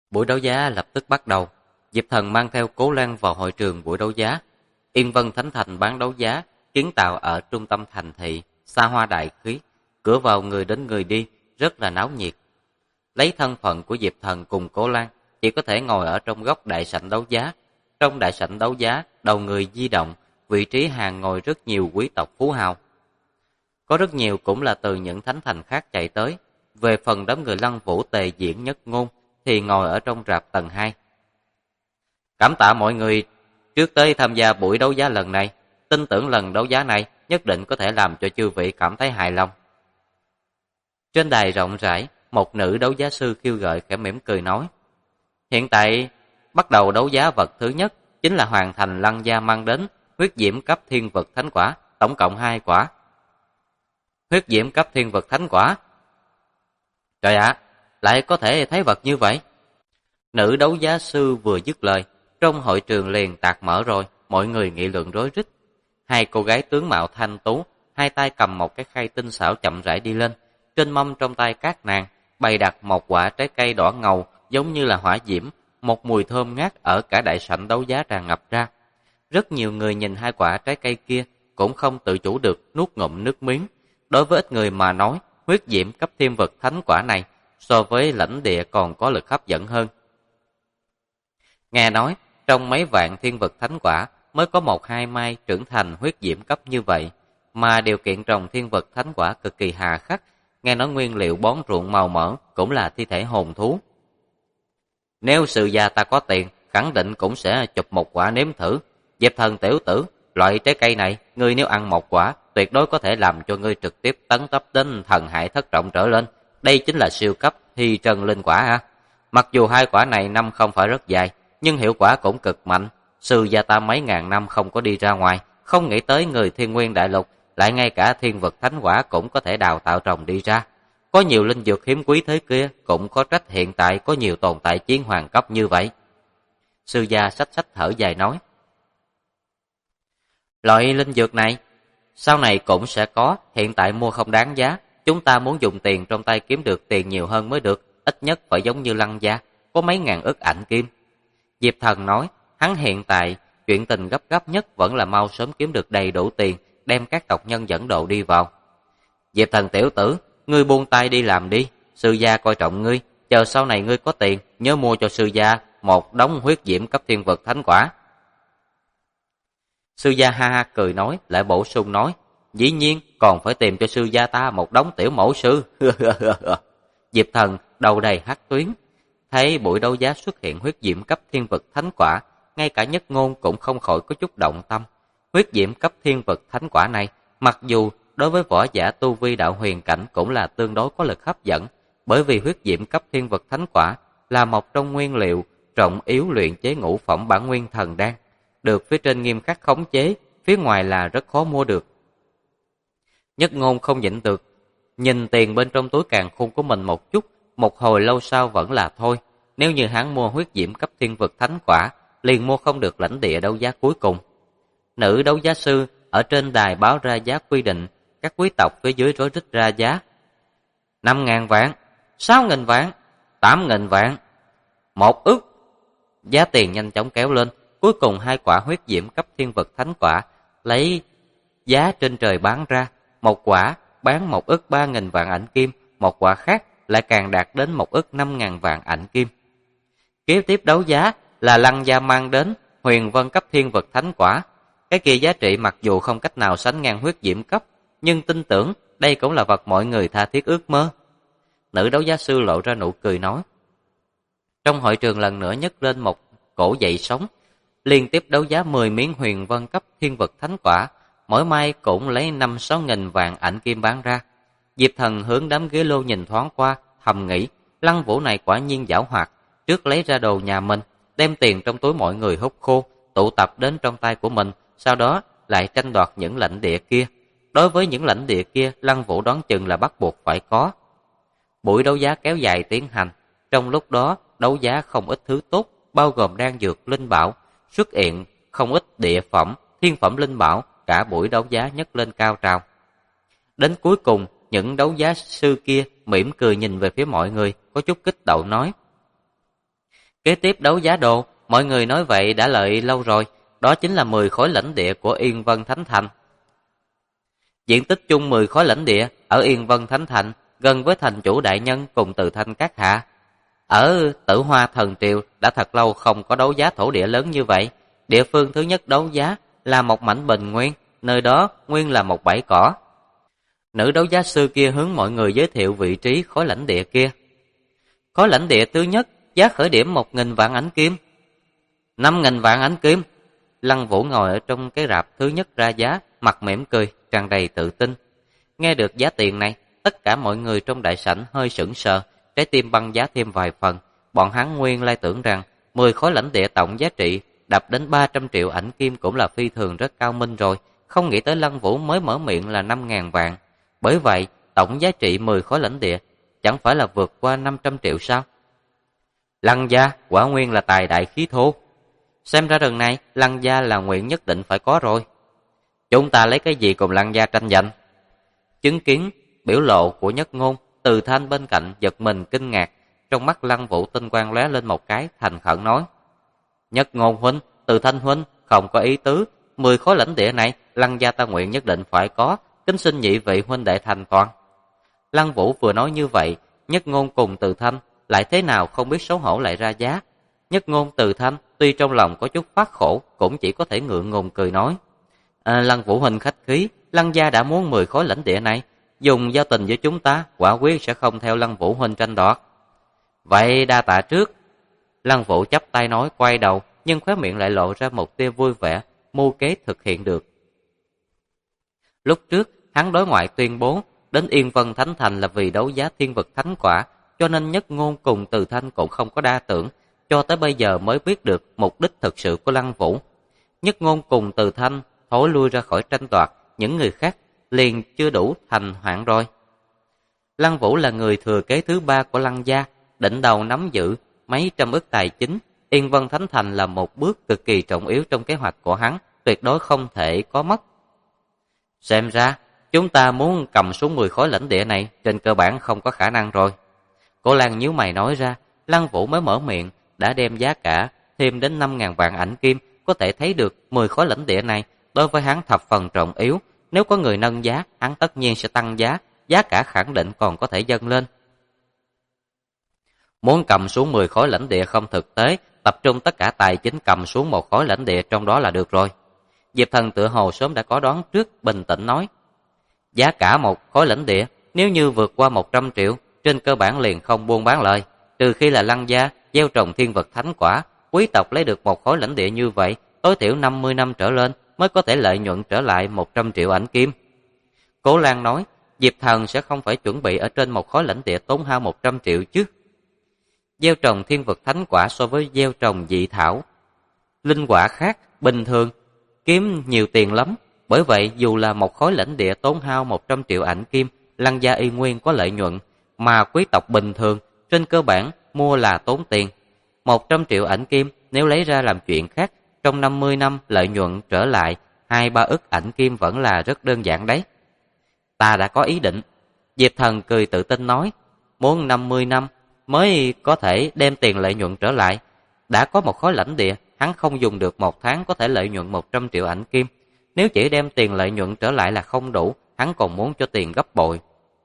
Buổi đấu giá lập tức bắt đầu. Diệp Thần mang theo Cố Lan vào hội trường buổi đấu giá. Yên Vân Thánh Thành bán đấu giá, kiến tạo ở trung tâm thành thị, xa hoa đại khí, cửa vào người đến người đi, rất là náo nhiệt. Lấy thân phận của Diệp Thần cùng Cố Lan, chỉ có thể ngồi ở trong góc đại sảnh đấu giá. Trong đại sảnh đấu giá, đầu người di động, vị trí hàng ngồi rất nhiều quý tộc phú hào. Có rất nhiều cũng là từ những thánh thành khác chạy tới. Về phần đám người Lăng Vũ Tề Diễn Nhất Ngôn thì ngồi ở trong rạp tầng 2. Cảm tạ mọi người trước tới tham gia buổi đấu giá lần này. Tin tưởng lần đấu giá này nhất định có thể làm cho chư vị cảm thấy hài lòng. Trên đài rộng rãi, một nữ đấu giá sư khiêu gợi khẽ mỉm cười nói. Hiện tại bắt đầu đấu giá vật thứ nhất chính là Hoàng Thành Lăng Gia mang đến huyết diễm cấp thiên vực thánh quả, tổng cộng 2 quả. Huyết diễm cấp thiên vực thánh quả. Trời ạ, lại có thể thấy vật như vậy. Nữ đấu giá sư vừa dứt lời, trong hội trường liền tạc mở rồi, mọi người nghị luận rối rít. Hai cô gái tướng mạo thanh tú, hai tay cầm một cái khay tinh xảo chậm rãi đi lên. Trên mâm trong tay các nàng bày đặt một quả trái cây đỏ ngầu giống như là hỏa diễm, một mùi thơm ngát ở cả đại sảnh đấu giá tràn ngập ra. Rất nhiều người nhìn hai quả trái cây kia cũng không tự chủ được nuốt ngụm nước miếng. Đối với ít người mà nói, huyết diễm cấp thiên vực thánh quả này so với lãnh địa còn có lực hấp dẫn hơn. Nghe nói, trong mấy vạn thiên vực thánh quả mới có 1-2 mai trưởng thành huyết diễm cấp như vậy, mà điều kiện trồng thiên vực thánh quả cực kỳ hà khắc, nghe nói nguyên liệu bón ruộng màu mỡ cũng là thi thể hồn thú. Nếu Sư gia ta có tiền, khẳng định cũng sẽ chụp một quả nếm thử. Diệp Thần tiểu tử, loại trái cây này, ngươi nếu ăn một quả, tuyệt đối có thể làm cho ngươi trực tiếp tấn cấp đến thần hải thất trọng trở lên. Đây chính là siêu cấp hy trân linh quả ha. Mặc dù hai quả này năm không phải rất dài, nhưng hiệu quả cũng cực mạnh. Sư gia ta mấy ngàn năm không có đi ra ngoài, không nghĩ tới người thiên nguyên đại lục, lại ngay cả thiên vực thánh quả cũng có thể đào tạo trồng đi ra. Có nhiều linh dược hiếm quý thế kia, cũng có trách hiện tại có nhiều tồn tại chiến hoàng cấp như vậy. Sư gia xách xách thở dài nói. Loại linh dược này, sau này cũng sẽ có, hiện tại mua không đáng giá. Chúng ta muốn dùng tiền trong tay kiếm được tiền nhiều hơn mới được, ít nhất phải giống như Lăng gia, có mấy ngàn ức ảnh kim. Diệp Thần nói, hắn hiện tại, chuyện tình gấp gáp nhất vẫn là mau sớm kiếm được đầy đủ tiền, đem các tộc nhân dẫn độ đi vào. Diệp Thần tiểu tử, ngươi buông tay đi làm đi, sư gia coi trọng ngươi, chờ sau này ngươi có tiền, nhớ mua cho sư gia một đống huyết diễm cấp thiên vực thánh quả. Sư gia ha ha cười nói, lại bổ sung nói, dĩ nhiên còn phải tìm cho sư gia ta một đống tiểu mẫu sư. Diệp Thần đầu đầy hắc tuyến, thấy buổi đấu giá xuất hiện huyết diễm cấp thiên vực thánh quả, ngay cả Nhất Ngôn cũng không khỏi có chút động tâm. Huyết diễm cấp thiên vực thánh quả này, mặc dù đối với võ giả tu vi đạo huyền cảnh cũng là tương đối có lực hấp dẫn, bởi vì huyết diễm cấp thiên vực thánh quả là một trong nguyên liệu trọng yếu luyện chế ngũ phẩm bản nguyên thần đan, được phía trên nghiêm khắc khống chế, phía ngoài là rất khó mua được. Nhất Ngôn không nhịn được, nhìn tiền bên trong túi càn khôn của mình một chút, một hồi lâu sau vẫn là thôi. Nếu như hắn mua huyết diễm cấp thiên vực thánh quả, liền mua không được lãnh địa đấu giá cuối cùng. Nữ đấu giá sư ở trên đài báo ra giá quy định, các quý tộc phía dưới rối rít ra giá. 5.000 vạn, 6.000 vạn, 8.000 vạn, 1 ức. Giá tiền nhanh chóng kéo lên, cuối cùng hai quả huyết diễm cấp thiên vực thánh quả lấy giá trên trời bán ra, một quả bán 1 ức 3.000 vạn ảnh kim, một quả khác lại càng đạt đến 1 ức 5.000 vạn ảnh kim. Kế tiếp đấu giá là Lăng gia mang đến huyền vân cấp thiên vực thánh quả. Cái kia giá trị mặc dù không cách nào sánh ngang huyết diễm cấp, nhưng tin tưởng đây cũng là vật mọi người tha thiết ước mơ. Nữ đấu giá sư lộ ra nụ cười nói. Trong hội trường lần nữa nhấc lên một cổ dậy sóng, liên tiếp đấu giá 10 miếng huyền vân cấp thiên vực thánh quả, mỗi mai cũng lấy 5-6 nghìn vạn ảnh kim bán ra. Diệp Thần hướng đám ghế lô nhìn thoáng qua, thầm nghĩ, Lăng Vũ này quả nhiên giảo hoạt, trước lấy ra đồ nhà mình, đem tiền trong túi mọi người hút khô, tụ tập đến trong tay của mình, sau đó lại tranh đoạt những lãnh địa kia. Đối với những lãnh địa kia, Lăng Vũ đoán chừng là bắt buộc phải có. Buổi đấu giá kéo dài tiến hành, trong lúc đó đấu giá không ít thứ tốt, bao gồm đan dược, linh bảo, xuất hiện không ít địa phẩm, thiên phẩm linh bảo, cả buổi đấu giá nhấc lên cao trào. Đến cuối cùng, những đấu giá sư kia mỉm cười nhìn về phía mọi người, có chút kích động nói. Kế tiếp đấu giá đồ, mọi người nói vậy đã lợi lâu rồi, đó chính là 10 khối lãnh địa của Yên Vân Thánh Thành. Diện tích chung 10 khối lãnh địa ở Yên Vân Thánh Thành, gần với thành chủ đại nhân cùng Từ Thanh các hạ. Ở Tử Hoa Thần Triều đã thật lâu không có đấu giá thổ địa lớn như vậy. Địa phương thứ nhất đấu giá là một mảnh bình nguyên, nơi đó nguyên là một bãi cỏ. Nữ đấu giá sư kia hướng mọi người giới thiệu vị trí khối lãnh địa kia. Khối lãnh địa thứ nhất, giá khởi điểm 1.000 vạn ánh kim. 5.000 vạn ánh kim. Lăng Vũ ngồi ở trong cái rạp thứ nhất ra giá, mặt mỉm cười, tràn đầy tự tin. Nghe được giá tiền này, tất cả mọi người trong đại sảnh hơi sững sờ, trái tim băng giá thêm vài phần. Bọn hắn nguyên lai tưởng rằng 10 khối lãnh địa tổng giá trị đập đến 300 triệu ảnh kim cũng là phi thường rất cao minh rồi, không nghĩ tới Lăng Vũ mới mở miệng là 5.000 vạn. Bởi vậy, tổng giá trị 10 khối lãnh địa chẳng phải là vượt qua 500 triệu sao? Lăng gia quả nguyên là tài đại khí thô. Xem ra lần này Lăng gia là nguyện nhất định phải có rồi. Chúng ta lấy cái gì cùng Lăng gia tranh giành? Chứng kiến biểu lộ của Nhất Ngôn, Từ Thanh bên cạnh giật mình kinh ngạc, trong mắt Lăng Vũ tinh quang lóe lên một cái, thành khẩn nói: Nhất Ngôn huynh, Từ Thanh huynh, không có ý tứ, 10 khối lãnh địa này Lăng gia ta nguyện nhất định phải có, kính xin nhị vị huynh đệ thành toàn. Lăng Vũ vừa nói như vậy, Nhất Ngôn cùng Từ Thanh lại thế nào không biết xấu hổ lại ra giá. Nhất Ngôn Từ Thanh tuy trong lòng có chút phát khổ, cũng chỉ có thể ngượng ngùng cười nói: Lăng Vũ huynh khách khí, Lăng gia đã muốn 10 khối lãnh địa này, dùng giao tình với chúng ta, quả quyết sẽ không theo Lăng Vũ huynh tranh đoạt. Vậy đa tạ trước. Lăng Vũ chắp tay nói, quay đầu, nhưng khóe miệng lại lộ ra một tia vui vẻ, mưu kế thực hiện được. Lúc trước, hắn đối ngoại tuyên bố đến Yên Vân Thánh Thành là vì đấu giá thiên vực thánh quả, cho nên Nhất Ngôn cùng Từ Thanh cũng không có đa tưởng, cho tới bây giờ mới biết được mục đích thực sự của Lăng Vũ. Nhất Ngôn cùng Từ Thanh thối lui ra khỏi tranh đoạt, những người khác liền chưa đủ thành hoạn rồi. Lăng Vũ là người thừa kế thứ 3 của Lăng gia, đỉnh đầu nắm giữ mấy trăm ức tài chính. Yên Vân Thánh Thành là một bước cực kỳ trọng yếu trong kế hoạch của hắn, tuyệt đối không thể có mất. Xem ra, chúng ta muốn cầm xuống 10 khối lãnh địa này trên cơ bản không có khả năng rồi. Cô Lan nhíu mày nói ra, Lăng Vũ mới mở miệng, đã đem giá cả thêm đến 5.000 vạn ảnh kim, có thể thấy được 10 khối lãnh địa này đối với hắn thập phần trọng yếu. Nếu có người nâng giá, hắn tất nhiên sẽ tăng giá, giá cả khẳng định còn có thể dâng lên. Muốn cầm xuống 10 khối lãnh địa không thực tế, tập trung tất cả tài chính cầm xuống một khối lãnh địa trong đó là được rồi. Diệp Thần tựa hồ sớm đã có đoán trước, bình tĩnh nói: Giá cả một khối lãnh địa, nếu như vượt qua 100 triệu, trên cơ bản liền không buôn bán lời, trừ khi là Lăng gia gieo trồng thiên vật thánh quả, quý tộc lấy được một khối lãnh địa như vậy, tối thiểu 50 năm trở lên mới có thể lợi nhuận trở lại 100 triệu ảnh kim. Cố Lan nói: Diệp Thần sẽ không phải chuẩn bị ở trên một khối lãnh địa tốn hao 100 triệu chứ. Gieo trồng thiên vật thánh quả so với gieo trồng dị thảo, linh quả khác, bình thường, kiếm nhiều tiền lắm. Bởi vậy, dù là một khối lãnh địa tốn hao 100 triệu ảnh kim, Lăng gia y nguyên có lợi nhuận, mà quý tộc bình thường, trên cơ bản, mua là tốn tiền. 100 triệu ảnh kim, nếu lấy ra làm chuyện khác, trong 50 năm lợi nhuận trở lại 2-3 ức ảnh kim vẫn là rất đơn giản đấy. Ta đã có ý định. Diệp Thần cười tự tin nói, muốn 50 năm mới có thể đem tiền lợi nhuận trở lại. Đã có một khối lãnh địa, hắn không dùng được 1 tháng có thể lợi nhuận 100 triệu ảnh kim. Nếu chỉ đem tiền lợi nhuận trở lại là không đủ, hắn còn muốn cho tiền gấp bội.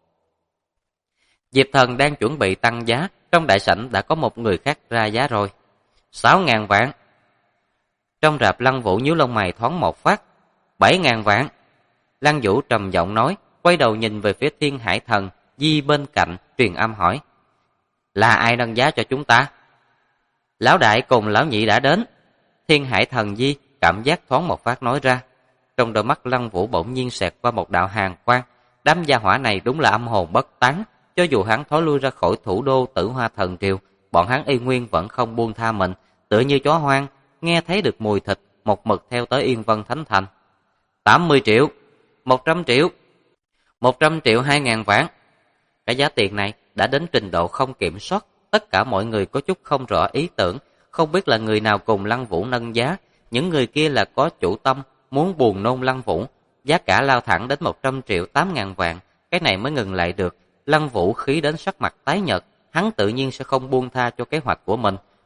Diệp Thần đang chuẩn bị tăng giá, trong đại sảnh đã có một người khác ra giá rồi. 6.000 vạn. Trong rạp Lăng Vũ nhíu lông mày thoáng một phát. 7.000 vạn. Lăng Vũ trầm giọng nói, quay đầu nhìn về phía Thiên Hải Thần Di bên cạnh, truyền âm hỏi: Là ai nâng giá cho chúng ta? Lão đại cùng lão nhị đã đến. Thiên Hải Thần Di cảm giác thoáng một phát nói ra. Trong đôi mắt Lăng Vũ bỗng nhiên xẹt qua một đạo hàn quang. Đám gia hỏa này đúng là âm hồn bất tán. Cho dù hắn thối lui ra khỏi thủ đô Tử Hoa Thần Triều, bọn hắn y nguyên vẫn không buông tha mình, tựa như chó hoang, nghe thấy được mùi thịt, một mực theo tới Yên Vân Thánh Thành. 80 triệu, 100 triệu, 100 triệu 2.000 vạn. Cái giá tiền này đã đến trình độ không kiểm soát, tất cả mọi người có chút không rõ ý tưởng, không biết là người nào cùng Lăng Vũ nâng giá, những người kia là có chủ tâm, muốn buồn nôn Lăng Vũ, giá cả lao thẳng đến 100 triệu 8.000 vạn, cái này mới ngừng lại được. Lăng Vũ khí đến sắc mặt tái nhợt, hắn tự nhiên sẽ không buông tha cho kế hoạch của mình.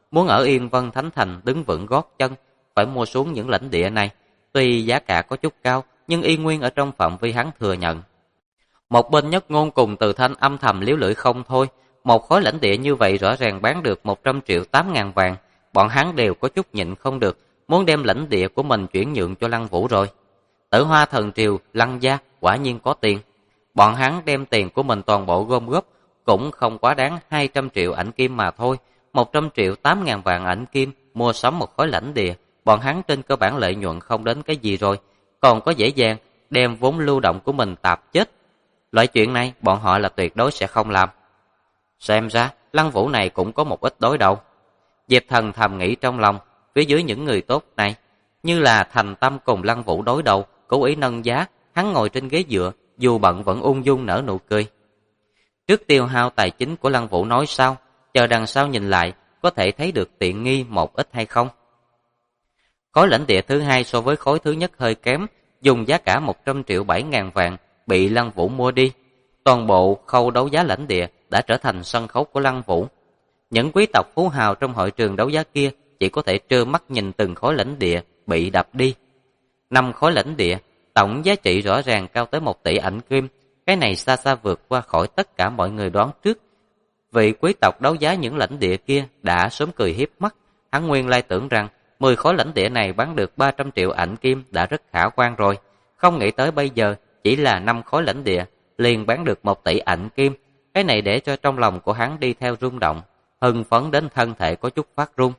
muốn ở Yên Vân Thánh Thành đứng vững gót chân, phải mua xuống những lãnh địa này. Tuy giá cả có chút cao, nhưng y nguyên ở trong phạm vi hắn thừa nhận. Một bên Nhất Ngôn cùng Từ Thanh âm thầm liếu lưỡi không thôi. Một khối lãnh địa như vậy rõ ràng bán được 100 triệu 8.000 vàng. Bọn hắn đều có chút nhịn không được, muốn đem lãnh địa của mình chuyển nhượng cho Lăng Vũ rồi. Tử Hoa Thần Triều, Lăng gia quả nhiên có tiền. Bọn hắn đem tiền của mình toàn bộ gom góp, cũng không quá đáng 200 triệu ảnh kim mà thôi. 100 triệu 8.000 vàng ảnh kim mua sắm một khối lãnh địa, bọn hắn trên cơ bản lợi nhuận không đến cái gì rồi, còn có dễ dàng đem vốn lưu động của mình tạp chết. Loại chuyện này bọn họ là tuyệt đối sẽ không làm. Xem ra Lăng Vũ này cũng có một ít đối đầu. Diệp Thần thầm nghĩ trong lòng, phía dưới những người tốt này như là thành tâm cùng Lăng Vũ đối đầu, cố ý nâng giá. Hắn ngồi trên ghế dựa, dù bận vẫn ung dung nở nụ cười. Trước tiêu hao tài chính của Lăng Vũ nói sao, chờ đằng sau nhìn lại có thể thấy được tiện nghi một ít hay không. Khối lãnh địa thứ hai so với khối thứ nhất hơi kém, dùng giá cả 100 triệu 7.000 vàng bị Lăng Vũ mua đi. Toàn bộ khâu đấu giá lãnh địa đã trở thành sân khấu của Lăng Vũ. Những quý tộc phú hào trong hội trường đấu giá kia chỉ có thể trơ mắt nhìn từng khối lãnh địa bị đập đi. 5 khối lãnh địa, tổng giá trị rõ ràng cao tới 1 tỷ ảnh kim. Cái này xa xa vượt qua khỏi tất cả mọi người đoán trước. Vị quý tộc đấu giá những lãnh địa kia đã sớm cười hiếp mắt. Hắn nguyên lai tưởng rằng 10 khối lãnh địa này bán được 300 triệu ảnh kim đã rất khả quan rồi. Không nghĩ tới bây giờ chỉ là 5 khối lãnh địa liền bán được 1 tỷ ảnh kim. Cái này để cho trong lòng của hắn đi theo rung động, hưng phấn đến thân thể có chút phát run.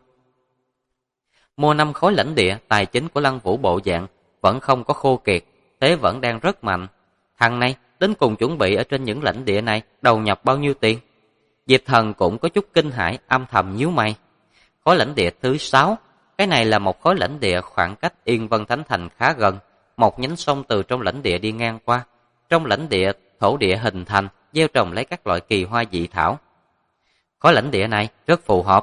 Mua 5 khối lãnh địa, tài chính của Lăng Vũ bộ dạng vẫn không có khô kiệt, thế vẫn đang rất mạnh. Thằng này đến cùng chuẩn bị ở trên những lãnh địa này đầu nhập bao nhiêu tiền? Diệp Thần cũng có chút kinh hãi, âm thầm nhíu mày. Khối lãnh địa thứ 6, cái này là một khối lãnh địa khoảng cách Yên Vân Thánh Thành khá gần, một nhánh sông từ trong lãnh địa đi ngang qua. Trong lãnh địa, thổ địa hình thành, gieo trồng lấy các loại kỳ hoa dị thảo. Khối lãnh địa này rất phù hợp.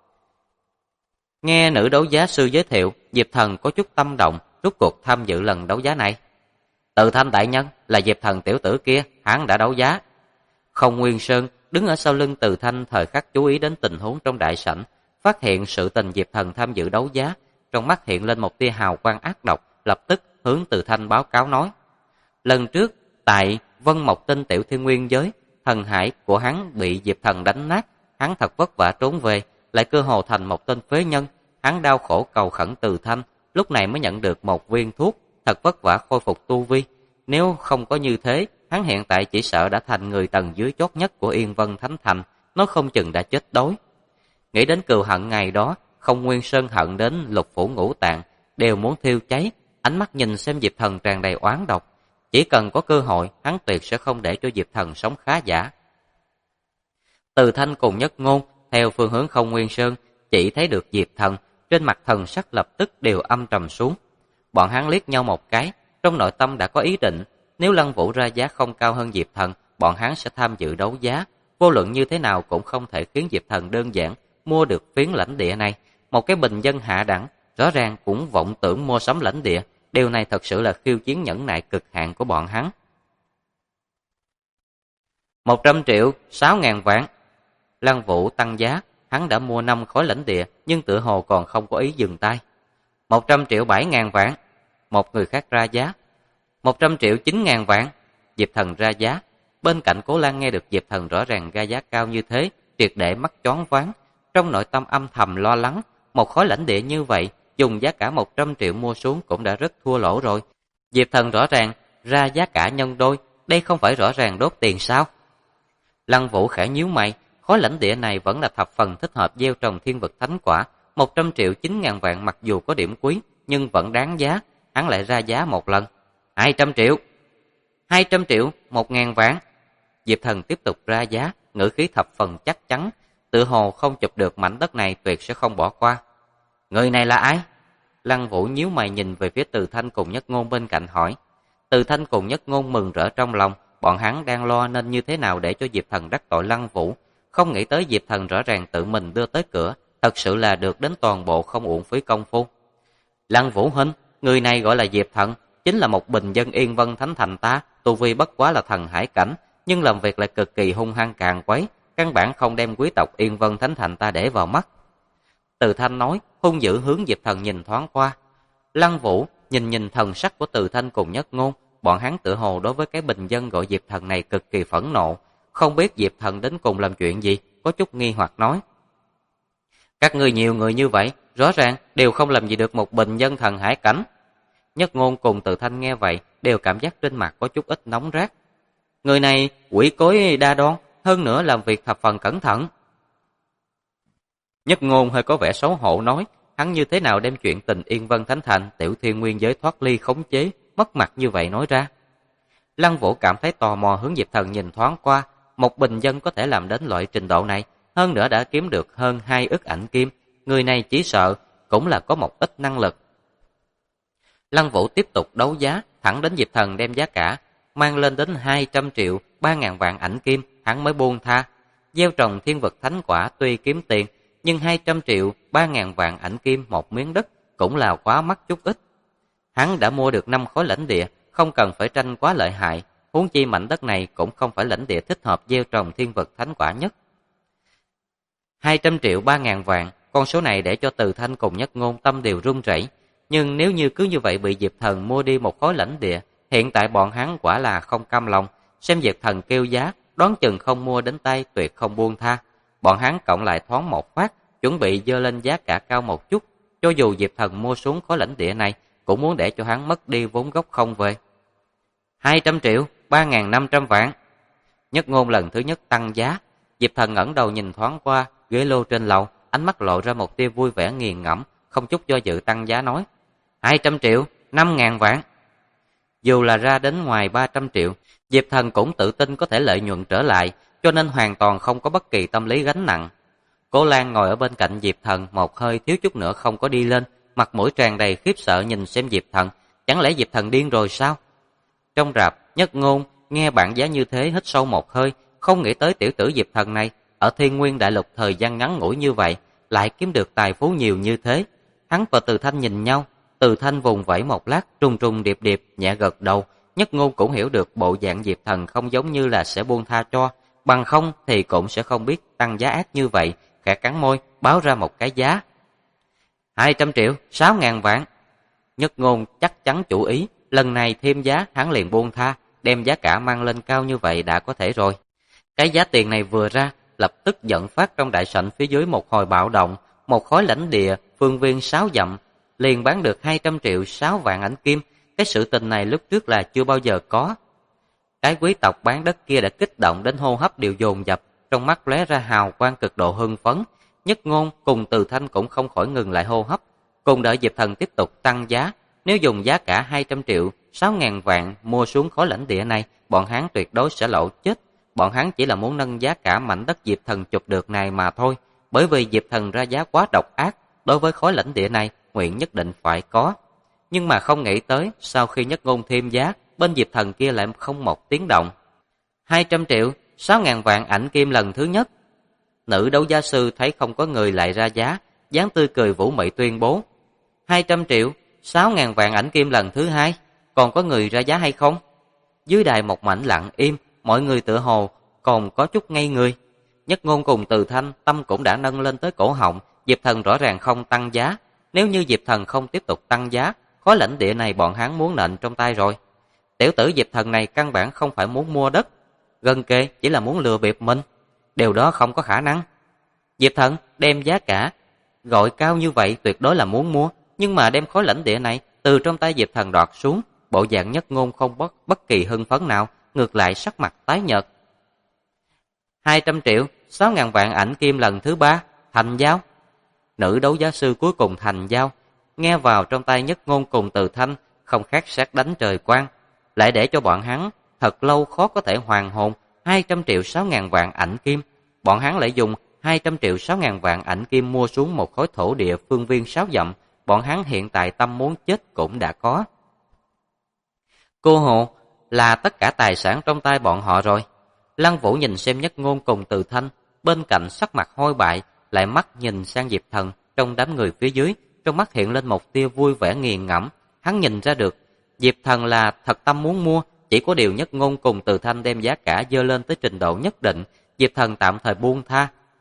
Nghe nữ đấu giá sư giới thiệu, Diệp Thần có chút tâm động, rút cuộc tham dự lần đấu giá này. Từ Thanh đại nhân, là Diệp Thần tiểu tử kia, hắn đã đấu giá. Không Nguyên Sơn đứng ở sau lưng Từ Thanh thời khắc chú ý đến tình huống trong đại sảnh, phát hiện sự tình Diệp Thần tham dự đấu giá, trong mắt hiện lên một tia hào quang ác độc, lập tức hướng Từ Thanh báo cáo nói: lần trước tại Vân Mộc Tinh tiểu thiên nguyên giới, thần hải của hắn bị Diệp Thần đánh nát, hắn thật vất vả trốn về, lại cơ hồ thành một tên phế nhân. Hắn đau khổ cầu khẩn Từ Thanh, lúc này mới nhận được một viên thuốc, thật vất vả khôi phục tu vi. Nếu không có như thế, hắn hiện tại chỉ sợ đã thành người tầng dưới chót nhất của Yên Vân Thánh Thành, nó không chừng đã chết đói. Nghĩ đến cừu hận ngày đó, Không Nguyên Sơn hận đến lục phủ ngũ tạng đều muốn thiêu cháy, ánh mắt nhìn xem Diệp Thần tràn đầy oán độc. Chỉ cần có cơ hội, hắn tuyệt sẽ không để cho Diệp Thần sống khá giả. Từ Thanh cùng Nhất Ngôn theo phương hướng Không Nguyên Sơn, chỉ thấy được Diệp Thần, trên mặt thần sắc lập tức đều âm trầm xuống. Bọn hắn liếc nhau một cái, trong nội tâm đã có ý định, nếu Lăng Vũ ra giá không cao hơn Diệp Thần, bọn hắn sẽ tham dự đấu giá. Vô luận như thế nào cũng không thể khiến Diệp Thần đơn giản mua được phiến lãnh địa này. Một cái bình dân hạ đẳng, rõ ràng cũng vọng tưởng mua sắm lãnh địa. Điều này thật sự là khiêu chiến nhẫn nại cực hạn của bọn hắn. 100 triệu 6.000 vạn. Lăng Vũ tăng giá, hắn đã mua 5 khối lãnh địa, nhưng tựa hồ còn không có ý dừng tay. 100 triệu 7.000 vạn. Một người khác ra giá. 100 triệu 9.000 vạn. Diệp Thần ra giá. Bên cạnh Cố Lan nghe được Diệp Thần rõ ràng ra giá cao như thế, triệt để mắt choáng váng. Trong nội tâm âm thầm lo lắng, một khối lãnh địa như vậy, dùng giá cả 100 triệu mua xuống cũng đã rất thua lỗ rồi. Diệp Thần rõ ràng ra giá cả nhân đôi, đây không phải rõ ràng đốt tiền sao? Lăng Vũ khẽ nhíu mày, khối lãnh địa này vẫn là thập phần thích hợp gieo trồng thiên vực thánh quả. 100 triệu 9.000 vạn mặc dù có điểm quý, nhưng vẫn đáng giá. Hắn lại ra giá một lần. 200 triệu. 200 triệu 1.000 vạn. Diệp Thần tiếp tục ra giá, ngữ khí thập phần chắc chắn, tự hồ không chụp được mảnh đất này tuyệt sẽ không bỏ qua. Người này là ai? Lăng Vũ nhíu mày nhìn về phía Từ Thanh cùng Nhất Ngôn bên cạnh hỏi. Từ Thanh cùng Nhất Ngôn mừng rỡ trong lòng, bọn hắn đang lo nên như thế nào để cho Diệp Thần đắc tội Lăng Vũ. Không nghĩ tới Diệp Thần rõ ràng tự mình đưa tới cửa, thật sự là được đến toàn bộ không uổng phí công phu. Lăng Vũ huynh, người này gọi là Diệp Thần, chính là một bình dân Yên Vân Thánh Thành ta, tu vi bất quá là thần hải cảnh, nhưng làm việc lại cực kỳ hung hăng càn quấy, căn bản không đem quý tộc Yên Vân Thánh Thành ta để vào mắt. Từ Thanh nói, hung dữ hướng Diệp Thần nhìn thoáng qua. Lăng Vũ nhìn thần sắc của Từ Thanh cùng Nhất Ngôn, bọn hắn tự hồ đối với cái bình dân gọi Diệp Thần này cực kỳ phẫn nộ, không biết Diệp Thần đến cùng làm chuyện gì, có chút nghi hoặc nói. Các ngươi nhiều người như vậy, rõ ràng đều không làm gì được một bình dân thần hải cảnh. Nhất Ngôn cùng Từ Thanh nghe vậy, đều cảm giác trên mặt có chút ít nóng rát. Người này quỷ cối đa đoan, hơn nữa làm việc thập phần cẩn thận. Nhất Ngôn hơi có vẻ xấu hổ nói, hắn như thế nào đem chuyện tình Yên Vân Thánh Thành, Tiểu Thiên Nguyên giới thoát ly khống chế, mất mặt như vậy nói ra. Lăng Vũ cảm thấy tò mò hướng Diệp Thần nhìn thoáng qua, một bình dân có thể làm đến loại trình độ này, hơn nữa đã kiếm được hơn 2 ức ảnh kim, người này chỉ sợ cũng là có một ít năng lực. Lăng Vũ tiếp tục đấu giá, thẳng đến Diệp Thần đem giá cả mang lên đến 200 triệu 3.000 vạn ảnh kim, hắn mới buông tha. Gieo trồng thiên vực thánh quả tuy kiếm tiền, nhưng 200 triệu 3.000 vạn ảnh kim một miếng đất cũng là quá mắc chút ít. Hắn đã mua được 5 khối lãnh địa, không cần phải tranh quá lợi hại, huống chi mảnh đất này cũng không phải lãnh địa thích hợp gieo trồng thiên vực thánh quả nhất. 200 triệu 3.000 vạn, con số này để cho Từ Thanh cùng Nhất Ngôn tâm đều run rẩy. Nhưng nếu như cứ như vậy bị Diệp Thần mua đi một khối lãnh địa, hiện tại bọn hắn quả là không cam lòng, xem Diệp Thần kêu giá, đoán chừng không mua đến tay tuyệt không buông tha. Bọn hắn cộng lại thoáng một phát, chuẩn bị dơ lên giá cả cao một chút, cho dù Diệp Thần mua xuống khối lãnh địa này, cũng muốn để cho hắn mất đi vốn gốc không về. 200 triệu, 3.500 vạn. Nhất Ngôn lần thứ nhất tăng giá, Diệp Thần ngẩng đầu nhìn thoáng qua ghế lô trên lầu, ánh mắt lộ ra một tia vui vẻ nghiền ngẫm, không chút do dự tăng giá nói: 200 triệu, 5.000 vạn. Dù là ra đến ngoài 300 triệu, Diệp Thần cũng tự tin có thể lợi nhuận trở lại, cho nên hoàn toàn không có bất kỳ tâm lý gánh nặng. Cố Lan ngồi ở bên cạnh Diệp Thần, một hơi thiếu chút nữa không có đi lên, mặt mũi tràn đầy khiếp sợ nhìn xem Diệp Thần, chẳng lẽ Diệp Thần điên rồi sao? Trong rạp, Nhất Ngôn nghe bảng giá như thế hít sâu một hơi, không nghĩ tới tiểu tử Diệp Thần này ở Thiên Nguyên Đại Lục thời gian ngắn ngủi như vậy lại kiếm được tài phú nhiều như thế. Hắn và Từ Thanh nhìn nhau, Từ Thanh vùng vẫy một lát, trùng trùng điệp điệp nhẹ gật đầu. Nhất Ngôn cũng hiểu được bộ dạng Diệp Thần không giống như là sẽ buông tha cho, bằng không thì cũng sẽ không biết tăng giá ác như vậy, khẽ cắn môi báo ra một cái giá. 200 triệu, 6.000 vạn. Nhất Ngôn chắc chắn chủ ý, lần này thêm giá hắn liền buông tha, đem giá cả mang lên cao như vậy đã có thể rồi. Cái giá tiền này vừa ra, lập tức dẫn phát trong đại sảnh phía dưới một hồi bạo động, một khối lãnh địa phương viên 6 dặm liền bán được 200 triệu 6 vạn ảnh kim. Cái sự tình này lúc trước là chưa bao giờ có. Cái quý tộc bán đất kia đã kích động đến hô hấp đều dồn dập, trong mắt lóe ra hào quang cực độ hưng phấn. Nhất Ngôn cùng Từ Thanh cũng không khỏi ngừng lại hô hấp, cùng đợi Diệp Thần tiếp tục tăng giá. Nếu dùng giá cả 200 triệu 6.000 vạn mua xuống khối lãnh địa này, bọn hắn tuyệt đối sẽ lỗ chết. Bọn hắn chỉ là muốn nâng giá cả mảnh đất Diệp Thần chụp được này mà thôi, bởi vì Diệp Thần ra giá quá độc ác, đối với khối lãnh địa này nguyện nhất định phải có. Nhưng mà không nghĩ tới, sau khi Nhất Ngôn thêm giá, bên Diệp Thần kia lại không một tiếng động. 200 triệu 6.000 vạn ảnh kim lần thứ nhất. Nữ đấu giá sư thấy không có người lại ra giá, dáng tươi cười vũ mị tuyên bố: 200 triệu 6.000 vạn ảnh kim lần thứ hai. Còn có người ra giá hay không? Dưới đài một mảnh lặng im, mọi người tựa hồ còn có chút ngây người. Nhất Ngôn cùng Từ Thanh tâm cũng đã nâng lên tới cổ họng, Diệp Thần rõ ràng không tăng giá. Nếu như Diệp Thần không tiếp tục tăng giá, khối lãnh địa này bọn hắn muốn nện trong tay rồi. Tiểu tử Diệp Thần này căn bản không phải muốn mua đất, gần kề chỉ là muốn lừa bịp mình. Điều đó không có khả năng. Diệp Thần đem giá cả gọi cao như vậy tuyệt đối là muốn mua, nhưng mà đem khối lãnh địa này từ trong tay Diệp Thần đoạt xuống, bộ dạng Nhất Ngôn không bất kỳ hưng phấn nào, ngược lại sắc mặt tái nhợt. 200 triệu 6.000 vạn ảnh kim lần thứ ba, thành giao. Nữ đấu giá sư cuối cùng thành giao, nghe vào trong tay Nhất Ngôn cùng Từ Thanh không khác sét đánh trời quang, lại để cho bọn hắn thật lâu khó có thể hoàn hồn. 200 triệu 6.000 vạn ảnh kim, bọn hắn lại dùng 200 triệu 6.000 vạn ảnh kim mua xuống một khối thổ địa phương viên 6 dặm, bọn hắn hiện tại tâm muốn chết cũng đã có. Cô hồ là tất cả tài sản trong tay bọn họ rồi. Lăng Vũ nhìn xem Nhất Ngôn cùng Từ Thanh, bên cạnh sắc mặt hôi bại, lại mắt nhìn sang Diệp Thần trong đám người phía dưới, trong mắt hiện lên một tia vui vẻ nghiền ngẫm. Hắn nhìn ra được, Diệp Thần là thật tâm muốn mua, chỉ có điều Nhất Ngôn cùng Từ Thanh đem giá cả dơ lên tới trình độ nhất định, Diệp Thần tạm thời buông tha.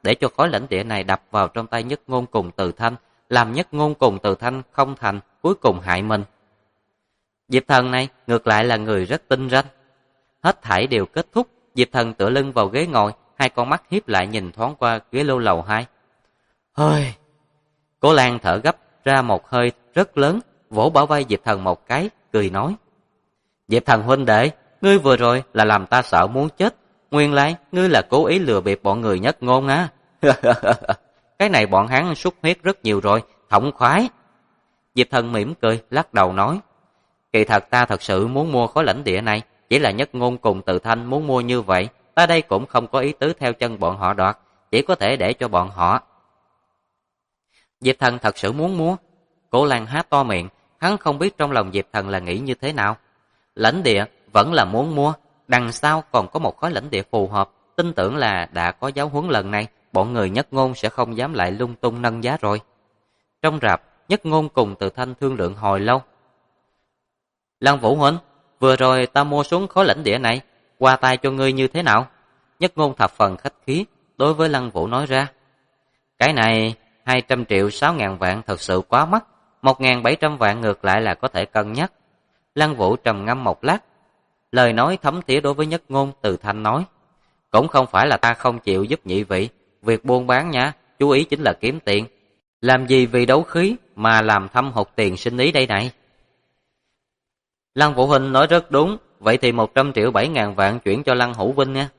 để cho khối lãnh địa này đập vào trong tay Nhất Ngôn cùng Từ Thanh, làm Nhất Ngôn cùng Từ Thanh không thành, cuối cùng hại mình. Diệp Thần này ngược lại là người rất tinh ranh. Hết thảy đều kết thúc, Diệp Thần tựa lưng vào ghế ngồi, hai con mắt hiếp lại nhìn thoáng qua ghế lô lầu 2. Hơi. Cố Lan thở gấp ra một hơi rất lớn, vỗ bả vai Diệp Thần một cái, cười nói: Diệp Thần huynh đệ, ngươi vừa rồi là làm ta sợ muốn chết, nguyên lai ngươi là cố ý lừa bịp bọn người Nhất Ngôn á. Cái này bọn hắn sút huyết rất nhiều rồi, thống khoái. Diệp Thần mỉm cười, lắc đầu nói: Kỳ thật ta thật sự muốn mua khối lãnh địa này, chỉ là Nhất Ngôn cùng Từ Thanh muốn mua như vậy, ta đây cũng không có ý tứ theo chân bọn họ đoạt, chỉ có thể để cho bọn họ. Diệp Thần thật sự muốn mua. Cố Lan há to miệng, hắn không biết trong lòng Diệp Thần là nghĩ như thế nào. Lãnh địa vẫn là muốn mua, đằng sau còn có một khối lãnh địa phù hợp, tin tưởng là đã có giáo huấn lần này, bọn người Nhất Ngôn sẽ không dám lại lung tung nâng giá rồi. Trong rạp, Nhất Ngôn cùng Từ Thanh thương lượng hồi lâu. Lăng Vũ huynh, vừa rồi ta mua xuống khối lãnh địa này, qua tay cho ngươi như thế nào? Nhất Ngôn thập phần khách khí, đối với Lăng Vũ nói ra. Cái này 200 triệu 6.000 vạn thật sự quá mắc, 1.700 vạn ngược lại là có thể cân nhắc. Lăng Vũ trầm ngâm một lát, lời nói thấm thía đối với Nhất Ngôn. Từ Thanh nói: Cũng không phải là ta không chịu giúp nhị vị, việc buôn bán nha, chú ý chính là kiếm tiền. Làm gì vì đấu khí mà làm thâm hụt tiền sinh ý đây này? Lăng Vũ huynh nói rất đúng, vậy thì 100 triệu 7.000 vạn chuyển cho Lăng Hữu Vinh nha.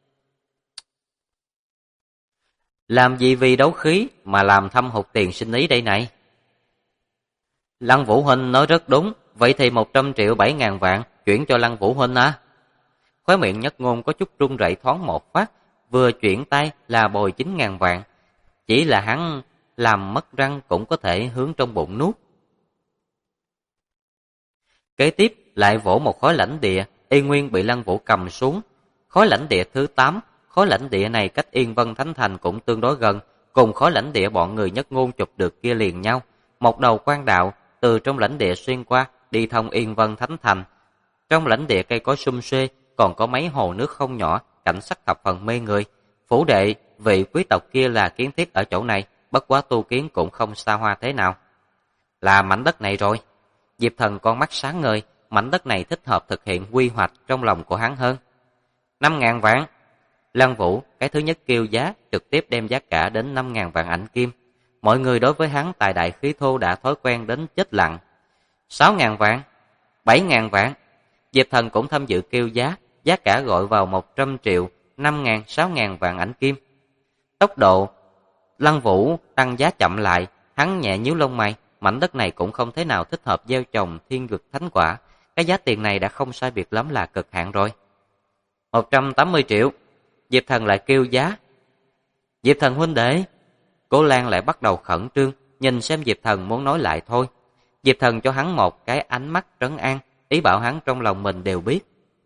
Làm gì vì đấu khí mà làm thâm hụt tiền sinh ý đây này? Lăng Vũ huynh nói rất đúng, vậy thì 100 triệu 7.000 vạn chuyển cho Lăng Vũ huynh á. Khóe miệng Nhất Ngôn có chút run rẩy thoáng một phát, vừa chuyển tay là bồi 9.000 vạn. Chỉ là hắn làm mất răng cũng có thể hướng trong bụng nuốt. Kế tiếp lại vỗ một khối lãnh địa, y nguyên bị Lăng Vũ cầm xuống. Khối lãnh địa thứ 8, khối lãnh địa này cách Yên Vân Thánh Thành cũng tương đối gần, cùng khối lãnh địa bọn người Nhất Ngôn chụp được kia liền nhau. Một đầu quan đạo từ trong lãnh địa xuyên qua, đi thông Yên Vân Thánh Thành. Trong lãnh địa cây cối sum xuê, còn có mấy hồ nước không nhỏ, cảnh sắc thập phần mê người. Phủ đệ vị quý tộc kia là kiến thiết ở chỗ này, bất quá tu kiến cũng không xa hoa thế nào. Là mảnh đất này rồi. Diệp Thần con mắt sáng ngời, mảnh đất này thích hợp thực hiện quy hoạch trong lòng của hắn hơn. 5.000 vạn. Lăng Vũ cái thứ nhất kêu giá, trực tiếp đem giá cả đến 5.000 vạn ảnh kim. Mọi người đối với hắn tài đại khí thô đã thói quen đến chết lặng. 6.000 vạn, 7.000 vạn. Diệp Thần cũng tham dự kêu giá, giá cả gọi vào 100 triệu, 5.000, 6.000 vạn ảnh kim. Tốc độ Lăng Vũ tăng giá chậm lại, hắn nhẹ nhíu lông mày, mảnh đất này cũng không thế nào thích hợp gieo trồng thiên vực thánh quả, cái giá tiền này đã không sai biệt lắm là cực hạn rồi. 180 triệu. Diệp Thần lại kêu giá. Diệp Thần huynh đệ. Cố Lan lại bắt đầu khẩn trương, nhìn xem Diệp Thần muốn nói lại thôi. Diệp Thần cho hắn một cái ánh mắt trấn an, ý bảo hắn trong lòng mình đều biết.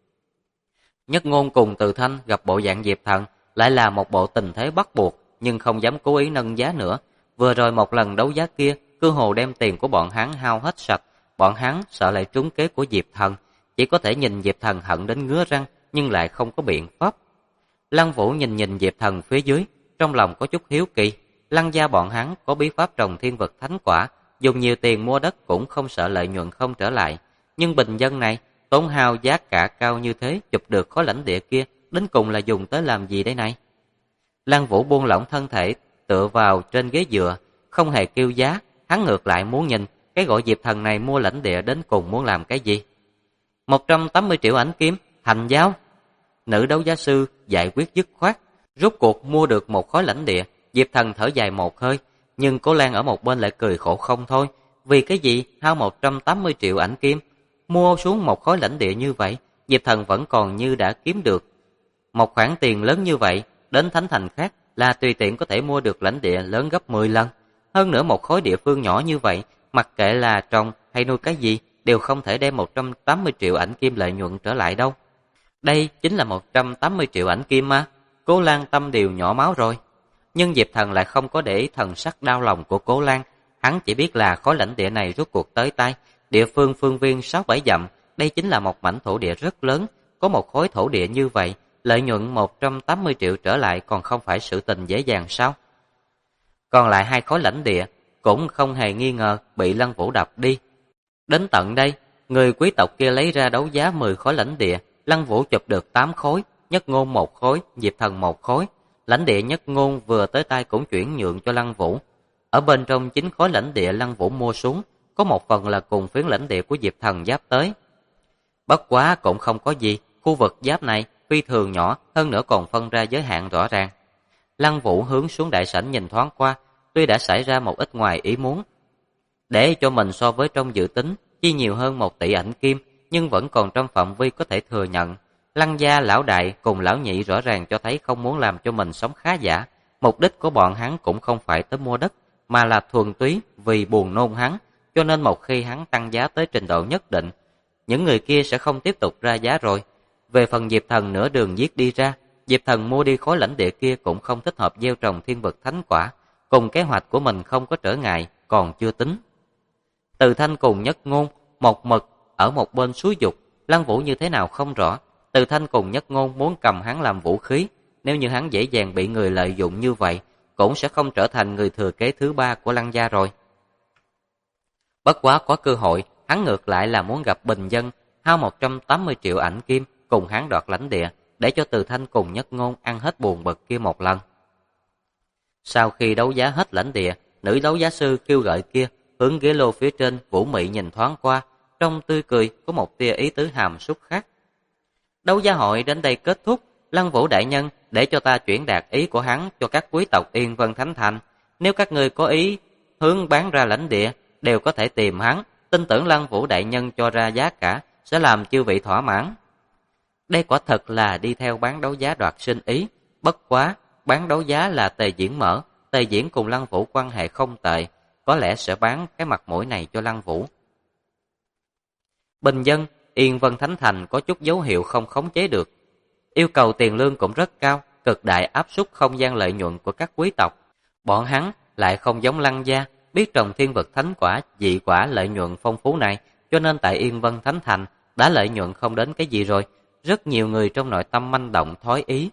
Nhất Ngôn cùng Từ Thanh gặp bộ dạng Diệp Thần, lại là một bộ tình thế bắt buộc, nhưng không dám cố ý nâng giá nữa. Vừa rồi một lần đấu giá kia, cơ hồ đem tiền của bọn hắn hao hết sạch, bọn hắn sợ lại trúng kế của Diệp Thần, chỉ có thể nhìn Diệp Thần hận đến ngứa răng, nhưng lại không có biện pháp. Lăng Vũ nhìn Diệp Thần phía dưới, trong lòng có chút hiếu kỳ. Lăng gia bọn hắn có bí pháp trồng thiên vật thánh quả, dùng nhiều tiền mua đất cũng không sợ lợi nhuận không trở lại. Nhưng bình dân này, tốn hao giá cả cao như thế, chụp được khối lãnh địa kia, đến cùng là dùng tới làm gì đây này? Lăng Vũ buông lỏng thân thể, tựa vào trên ghế dựa, không hề kêu giá, hắn ngược lại muốn nhìn, cái gọi Diệp Thần này mua lãnh địa đến cùng muốn làm cái gì? 180 triệu ảnh kim, thành giao. Nữ đấu giá sư giải quyết dứt khoát, rốt cuộc mua được một khối lãnh địa. Diệp Thần thở dài một hơi, nhưng Cố Lan ở một bên lại cười khổ không thôi. Vì cái gì hao 180 triệu ảnh kim, mua xuống một khối lãnh địa như vậy, Diệp Thần vẫn còn như đã kiếm được một khoản tiền lớn như vậy, đến thánh thành khác là tùy tiện có thể mua được lãnh địa lớn gấp 10 lần. Hơn nữa một khối địa phương nhỏ như vậy, mặc kệ là trồng hay nuôi cái gì, đều không thể đem 180 triệu ảnh kim lợi nhuận trở lại đâu. Đây chính là 180 triệu ảnh kim mà. Cố Lan tâm đều nhỏ máu rồi. Nhưng Diệp Thần lại không có để ý thần sắc đau lòng của Cố Lan. Hắn chỉ biết là khối lãnh địa này rốt cuộc tới tay. Địa phương viên 6-7 dặm, đây chính là một mảnh thổ địa rất lớn. Có một khối thổ địa như vậy, lợi nhuận 180 triệu trở lại còn không phải sự tình dễ dàng sao? Còn lại 2 khối lãnh địa cũng không hề nghi ngờ bị Lăng Vũ đập đi. Đến tận đây, người quý tộc kia lấy ra đấu giá 10 khối lãnh địa, Lăng Vũ chụp được 8 khối, Nhất Ngôn 1 khối, Diệp Thần 1 khối. Lãnh địa Nhất Ngôn vừa tới tay cũng chuyển nhượng cho Lăng Vũ. Ở bên trong 9 khối lãnh địa Lăng Vũ mua xuống, có một phần là cùng phiến lãnh địa của Diệp Thần giáp tới. Bất quá cũng không có gì, khu vực giáp này phi thường nhỏ, hơn nữa còn phân ra giới hạn rõ ràng. Lăng Vũ hướng xuống đại sảnh nhìn thoáng qua, tuy đã xảy ra một ít ngoài ý muốn. Để cho mình so với trong dự tính, chi nhiều hơn 1 tỷ ảnh kim, nhưng vẫn còn trong phạm vi có thể thừa nhận. Lăng gia lão đại cùng lão nhị rõ ràng cho thấy không muốn làm cho mình sống khá giả. Mục đích của bọn hắn cũng không phải tới mua đất, mà là thuần túy vì buồn nôn hắn, cho nên một khi hắn tăng giá tới trình độ nhất định, những người kia sẽ không tiếp tục ra giá rồi. Về phần Diệp Thần nửa đường giết đi ra, Diệp Thần mua đi khối lãnh địa kia cũng không thích hợp gieo trồng thiên vực thánh quả, cùng kế hoạch của mình không có trở ngại, còn chưa tính. Từ Thanh cùng Nhất Ngôn, một mực ở một bên xúi dục, Lăng Vũ như thế nào không rõ. Từ Thanh cùng Nhất Ngôn muốn cầm hắn làm vũ khí, nếu như hắn dễ dàng bị người lợi dụng như vậy, cũng sẽ không trở thành người thừa kế thứ 3 của Lăng gia rồi. Bất quá có cơ hội, hắn ngược lại là muốn gặp bình dân, hao 180 triệu ảnh kim cùng hắn đoạt lãnh địa, để cho Từ Thanh cùng Nhất Ngôn ăn hết buồn bực kia một lần. Sau khi đấu giá hết lãnh địa, nữ đấu giá sư kêu gọi kia hướng ghế lô phía trên, Vũ Mị nhìn thoáng qua, trong tươi cười có một tia ý tứ hàm súc khác. Đấu giá hội đến đây kết thúc, Lăng Vũ đại nhân để cho ta chuyển đạt ý của hắn cho các quý tộc Yên Vân Thánh Thành. Nếu các người có ý hướng bán ra lãnh địa, đều có thể tìm hắn, tin tưởng Lăng Vũ đại nhân cho ra giá cả sẽ làm chư vị thỏa mãn. Đây quả thật là đi theo bán đấu giá đoạt sinh ý, bất quá bán đấu giá là Tề Diễn mở, Tề Diễn cùng Lăng Vũ quan hệ không tệ, có lẽ sẽ bán cái mặt mũi này cho Lăng Vũ. Bình dân, Yên Vân Thánh Thành có chút dấu hiệu không khống chế được. Yêu cầu tiền lương cũng rất cao, cực đại áp suất không gian lợi nhuận của các quý tộc. Bọn hắn lại không giống Lăng gia, biết trồng thiên vực thánh quả, dị quả lợi nhuận phong phú này, cho nên tại Yên Vân Thánh Thành đã lợi nhuận không đến cái gì rồi. Rất nhiều người trong nội tâm manh động thói ý.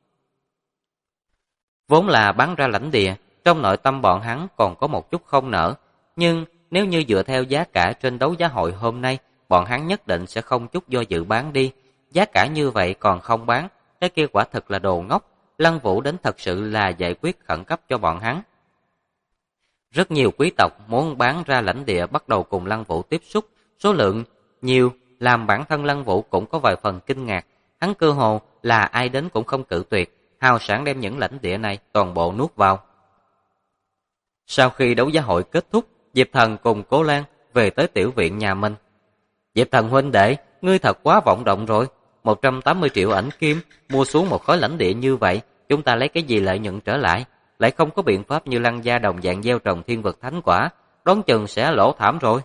Vốn là bán ra lãnh địa, trong nội tâm bọn hắn còn có một chút không nỡ, nhưng nếu như dựa theo giá cả trên đấu giá hội hôm nay, bọn hắn nhất định sẽ không chút do dự bán đi. Giá cả như vậy còn không bán, cái kia quả thực là đồ ngốc. Lăng Vũ đến thật sự là giải quyết khẩn cấp cho bọn hắn. Rất nhiều quý tộc muốn bán ra lãnh địa bắt đầu cùng Lăng Vũ tiếp xúc, số lượng nhiều làm bản thân Lăng Vũ cũng có vài phần kinh ngạc. Hắn cơ hồ là ai đến cũng không cự tuyệt, hào sảng đem những lãnh địa này toàn bộ nuốt vào. Sau khi đấu giá hội kết thúc, Diệp Thần cùng Cố Lan về tới tiểu viện nhà mình. Diệp Thần huynh đệ, ngươi thật quá vọng động rồi. 180 triệu ảnh kim, mua xuống một khối lãnh địa như vậy, chúng ta lấy cái gì lợi nhuận trở lại? Lại không có biện pháp như Lăng gia đồng dạng gieo trồng thiên vực thánh quả, đoán chừng sẽ lỗ thảm rồi.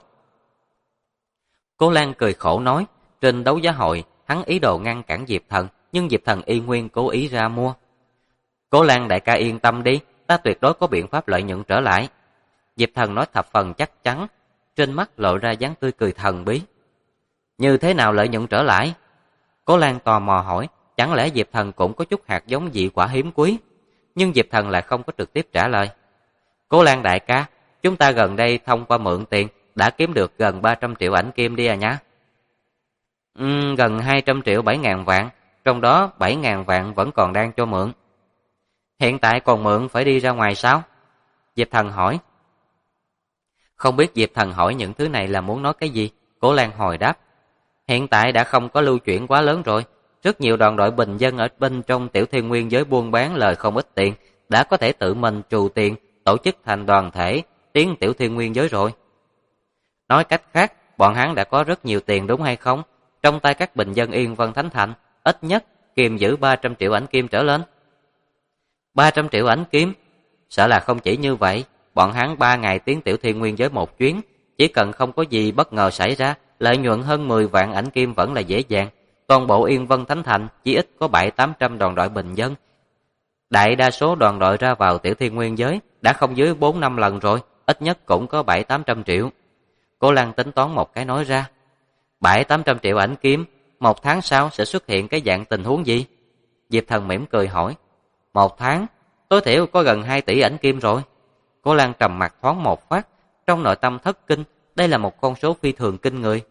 Cố Lan cười khổ nói, trên đấu giá hội, hắn ý đồ ngăn cản Diệp Thần, nhưng Diệp Thần y nguyên cố ý ra mua. Cố Lan đại ca yên tâm đi, ta tuyệt đối có biện pháp lợi nhuận trở lại. Diệp Thần nói thập phần chắc chắn, trên mắt lộ ra dáng tươi cười thần bí. Như thế nào lợi nhuận trở lại? Cố Lan tò mò hỏi, chẳng lẽ Diệp Thần cũng có chút hạt giống dị quả hiếm quý? Nhưng Diệp Thần lại không có trực tiếp trả lời. Cố Lan đại ca, chúng ta gần đây thông qua mượn tiền đã kiếm được gần 300 triệu ảnh kim đi à nhá. Gần 200 triệu 7.000 vạn, trong đó 7.000 vạn vẫn còn đang cho mượn. Hiện tại còn mượn phải đi ra ngoài sao? Diệp Thần hỏi. Không biết Diệp Thần hỏi những thứ này là muốn nói cái gì? Cố Lan hồi đáp. Hiện tại đã không có lưu chuyển quá lớn rồi. Rất nhiều đoàn đội bình dân ở bên trong tiểu thiên nguyên giới buôn bán lời không ít tiền, đã có thể tự mình trù tiền, tổ chức thành đoàn thể, tiến tiểu thiên nguyên giới rồi. Nói cách khác, bọn hắn đã có rất nhiều tiền đúng hay không? Trong tay các bình dân Yên Vân Thánh Thành, ít nhất kiềm giữ 300 triệu ảnh kim trở lên. 300 triệu ảnh kim? Sợ là không chỉ như vậy, bọn hắn 3 ngày tiến tiểu thiên nguyên giới một chuyến, chỉ cần không có gì bất ngờ xảy ra, lợi nhuận hơn 10 vạn ảnh kim vẫn là dễ dàng. Toàn bộ Yên Vân Thánh Thành chỉ ít có 700-800 đoàn đội bình dân. Đại đa số đoàn đội ra vào tiểu thiên nguyên giới đã không dưới 4-5 lần rồi, ít nhất cũng có 700-800 triệu. Cô Lan tính toán một cái nói ra. 700-800 triệu ảnh kim, một tháng sau sẽ xuất hiện cái dạng tình huống gì? Diệp Thần mỉm cười hỏi. 1 tháng, tối thiểu có gần 2 tỷ ảnh kim rồi. Cô Lan trầm mặt thoáng một phát, trong nội tâm thất kinh, đây là một con số phi thường kinh người.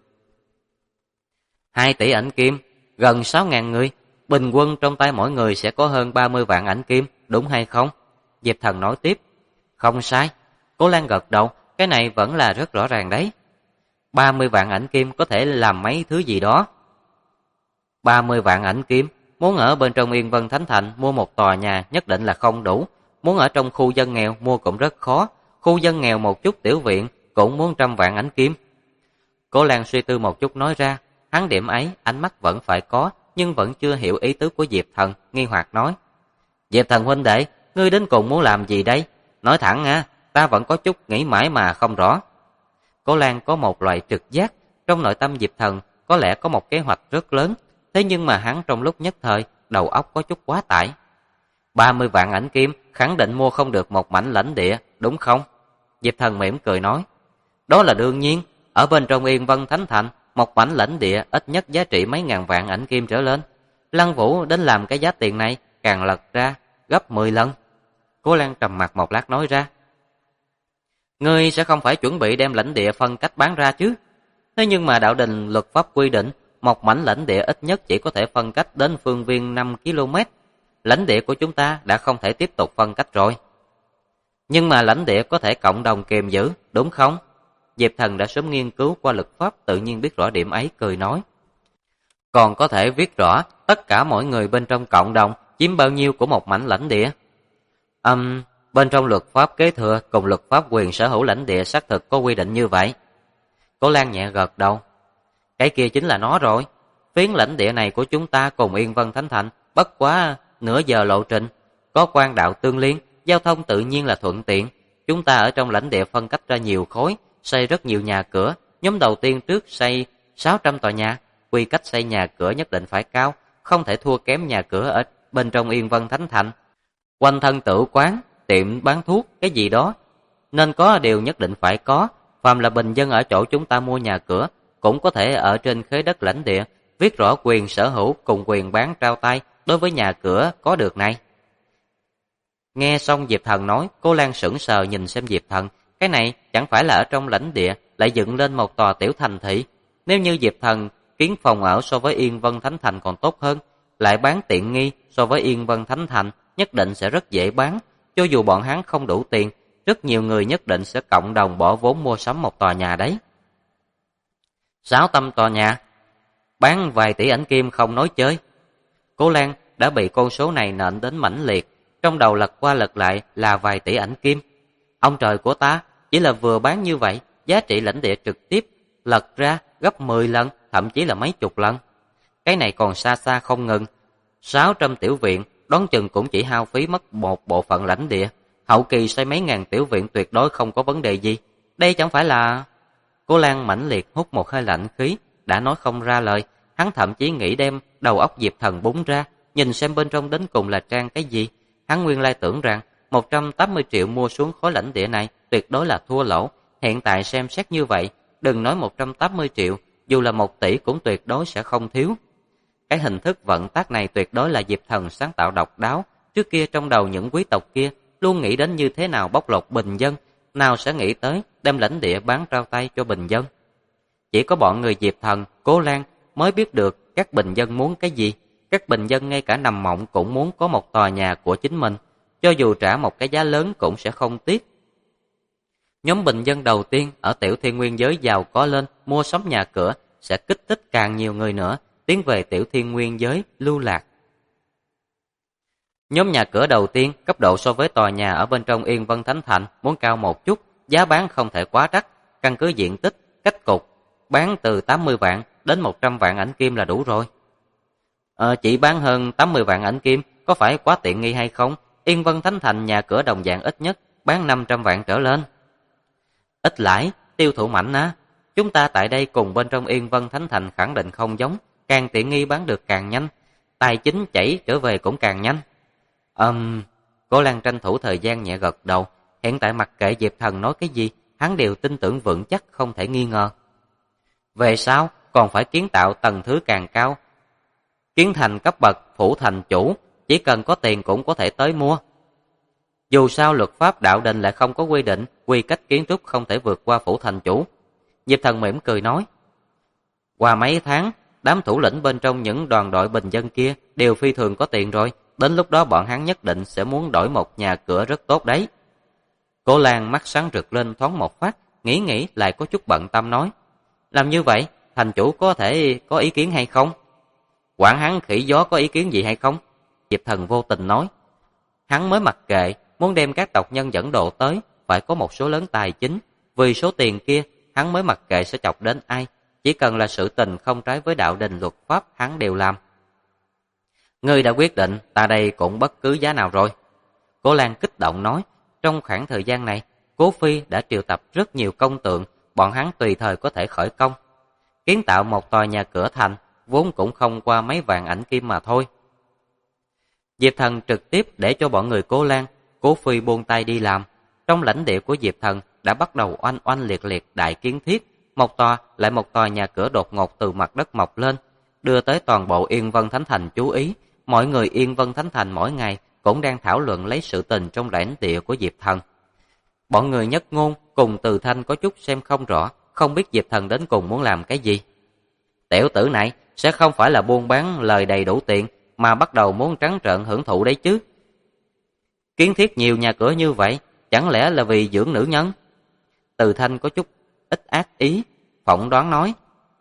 2 tỷ ảnh kim, gần 6.000 người, bình quân trong tay mỗi người sẽ có hơn 30 vạn ảnh kim, đúng hay không? Diệp Thần nói tiếp. Không sai. Cố Lan gật đầu, cái này vẫn là rất rõ ràng đấy. 30 vạn ảnh kim có thể làm mấy thứ gì đó. 30 vạn ảnh kim, muốn ở bên trong Yên Vân Thánh Thành mua một tòa nhà nhất định là không đủ. Muốn ở trong khu dân nghèo mua cũng rất khó. Khu dân nghèo một chút tiểu viện cũng muốn 100 vạn ảnh kim. Cố Lan suy tư một chút nói ra. Hắn điểm ấy, ánh mắt vẫn phải có, nhưng vẫn chưa hiểu ý tứ của Diệp Thần, nghi hoặc nói. Diệp Thần huynh đệ, ngươi đến cùng muốn làm gì đây? Nói thẳng à, ta vẫn có chút nghĩ mãi mà không rõ. Cố Lan có một loại trực giác, trong nội tâm Diệp Thần có lẽ có một kế hoạch rất lớn, thế nhưng mà hắn trong lúc nhất thời, đầu óc có chút quá tải. 30 vạn ảnh kim khẳng định mua không được một mảnh lãnh địa, đúng không? Diệp Thần mỉm cười nói. Đó là đương nhiên, ở bên trong Yên Vân Thánh Thành, một mảnh lãnh địa ít nhất giá trị mấy ngàn vạn ảnh kim trở lên. Lăng Vũ đến làm cái giá tiền này càng lật ra gấp 10 lần. Cố Lan trầm mặt một lát nói ra. Ngươi sẽ không phải chuẩn bị đem lãnh địa phân cách bán ra chứ? Thế nhưng mà đạo đình luật pháp quy định, một mảnh lãnh địa ít nhất chỉ có thể phân cách đến phương viên 5 km. Lãnh địa của chúng ta đã không thể tiếp tục phân cách rồi. Nhưng mà lãnh địa có thể cộng đồng kiềm giữ, đúng không? Diệp Thần đã sớm nghiên cứu qua luật pháp, tự nhiên biết rõ điểm ấy, cười nói. Còn có thể viết rõ tất cả mọi người bên trong cộng đồng chiếm bao nhiêu của một mảnh lãnh địa. Bên trong luật pháp kế thừa cùng luật pháp quyền sở hữu lãnh địa xác thực có quy định như vậy. Cố Lan nhẹ gật đầu. Cái kia chính là nó rồi. Phiến lãnh địa này của chúng ta cùng Yên Vân Thánh Thành bất quá nửa giờ lộ trình. Có quan đạo tương liên, giao thông tự nhiên là thuận tiện. Chúng ta ở trong lãnh địa phân cách ra nhiều khối, xây rất nhiều nhà cửa. Nhóm đầu tiên trước xây 600 tòa nhà. Quy cách xây nhà cửa nhất định phải cao, không thể thua kém nhà cửa ở bên trong Yên Vân Thánh Thành. Quanh thân tử quán, tiệm bán thuốc, cái gì đó. Nên có điều nhất định phải có. Phàm là bình dân ở chỗ chúng ta mua nhà cửa, cũng có thể ở trên khế đất lãnh địa, viết rõ quyền sở hữu cùng quyền bán trao tay đối với nhà cửa có được này. Nghe xong Diệp Thần nói, cô Lan sững sờ nhìn xem Diệp Thần. Cái này chẳng phải là ở trong lãnh địa lại dựng lên một tòa tiểu thành thị. Nếu như Diệp Thần kiến phòng ở so với Yên Vân Thánh Thành còn tốt hơn, lại bán tiện nghi so với Yên Vân Thánh Thành, nhất định sẽ rất dễ bán. Cho dù bọn hắn không đủ tiền, rất nhiều người nhất định sẽ cộng đồng bỏ vốn mua sắm một tòa nhà đấy. 600 tòa nhà, bán vài tỷ ảnh kim không nói chơi. Cố Lan đã bị con số này nện đến mãnh liệt, trong đầu lật qua lật lại là vài tỷ ảnh kim. Ông trời của ta, chỉ là vừa bán như vậy, giá trị lãnh địa trực tiếp lật ra gấp 10 lần, thậm chí là mấy chục lần. Cái này còn xa xa không ngừng. 600 tiểu viện, đoán chừng cũng chỉ hao phí mất một bộ phận lãnh địa. Hậu kỳ xây mấy ngàn tiểu viện tuyệt đối không có vấn đề gì. Đây chẳng phải là... Cố Lan mãnh liệt hút một hơi lạnh khí, đã nói không ra lời. Hắn thậm chí nghĩ đem đầu óc Diệp Thần búng ra, nhìn xem bên trong đến cùng là trang cái gì. Hắn nguyên lai tưởng rằng 180 triệu mua xuống khối lãnh địa này tuyệt đối là thua lỗ. Hiện tại xem xét như vậy, đừng nói 180 triệu, dù là 1 tỷ cũng tuyệt đối sẽ không thiếu. Cái hình thức vận tác này tuyệt đối là Diệp Thần sáng tạo độc đáo. Trước kia trong đầu những quý tộc kia luôn nghĩ đến như thế nào bóc lột bình dân, nào sẽ nghĩ tới đem lãnh địa bán trao tay cho bình dân. Chỉ có bọn người Diệp Thần, Cố Lan mới biết được các bình dân muốn cái gì. Các bình dân ngay cả nằm mộng cũng muốn có một tòa nhà của chính mình, cho dù trả một cái giá lớn cũng sẽ không tiếc. Nhóm bình dân đầu tiên ở tiểu thiên nguyên giới giàu có lên, mua sắm nhà cửa, sẽ kích thích càng nhiều người nữa tiến về tiểu thiên nguyên giới lưu lạc. Nhóm nhà cửa đầu tiên, cấp độ so với tòa nhà ở bên trong Yên Vân Thánh Thành muốn cao một chút, giá bán không thể quá đắt, căn cứ diện tích, cách cục, bán từ 80 vạn đến 100 vạn ảnh kim là đủ rồi. Chỉ bán hơn 80 vạn ảnh kim, có phải quá tiện nghi hay không? Yên Vân Thánh Thành nhà cửa đồng dạng ít nhất bán 500 vạn trở lên. Ít lãi, tiêu thụ mạnh á. Chúng ta tại đây cùng bên trong Yên Vân Thánh Thành khẳng định không giống, càng tiện nghi bán được càng nhanh, tài chính chảy trở về cũng càng nhanh. Cố Lan tranh thủ thời gian nhẹ gật đầu, hiện tại mặc kệ Diệp Thần nói cái gì, hắn đều tin tưởng vững chắc không thể nghi ngờ. Về sau còn phải kiến tạo tầng thứ càng cao, kiến thành cấp bậc phủ thành chủ, chỉ cần có tiền cũng có thể tới mua. Dù sao luật pháp đạo đình lại không có quy định quy cách kiến trúc không thể vượt qua phủ thành chủ. Diệp Thần mỉm cười nói, qua mấy tháng, đám thủ lĩnh bên trong những đoàn đội bình dân kia đều phi thường có tiền rồi, đến lúc đó bọn hắn nhất định sẽ muốn đổi một nhà cửa rất tốt đấy. Cô Lan mắt sáng rực lên thoáng một phát, nghĩ lại có chút bận tâm nói, làm như vậy, thành chủ có thể có ý kiến hay không? Quản hắn khỉ gió có ý kiến gì hay không? Diệp Thần vô tình nói, hắn mới mặc kệ, muốn đem các tộc nhân dẫn độ tới, phải có một số lớn tài chính, vì số tiền kia, hắn mới mặc kệ sẽ chọc đến ai, chỉ cần là sự tình không trái với đạo đình luật pháp hắn đều làm. Ngươi đã quyết định, ta đây cũng bất cứ giá nào rồi. Cô Lan kích động nói, trong khoảng thời gian này, Cố Phi đã triệu tập rất nhiều công tượng, bọn hắn tùy thời có thể khởi công. Kiến tạo một tòa nhà cửa thành, vốn cũng không qua mấy vạn ảnh kim mà thôi. Diệp Thần trực tiếp để cho bọn người Cố Lan, Cố Phi buông tay đi làm. Trong lãnh địa của Diệp Thần đã bắt đầu oanh oanh liệt liệt đại kiến thiết, một tòa lại một tòa nhà cửa đột ngột từ mặt đất mọc lên, đưa tới toàn bộ Yên Vân Thánh Thành chú ý. Mọi người Yên Vân Thánh Thành mỗi ngày cũng đang thảo luận lấy sự tình trong lãnh địa của Diệp Thần. Bọn người Nhất Ngôn cùng Từ Thanh có chút xem không rõ, không biết Diệp Thần đến cùng muốn làm cái gì. Tiểu tử này sẽ không phải là buôn bán lời đầy đủ tiền mà bắt đầu muốn trắng trợn hưởng thụ đấy chứ. Kiến thiết nhiều nhà cửa như vậy, chẳng lẽ là vì dưỡng nữ nhân? Từ Thanh có chút ít ác ý, phỏng đoán nói.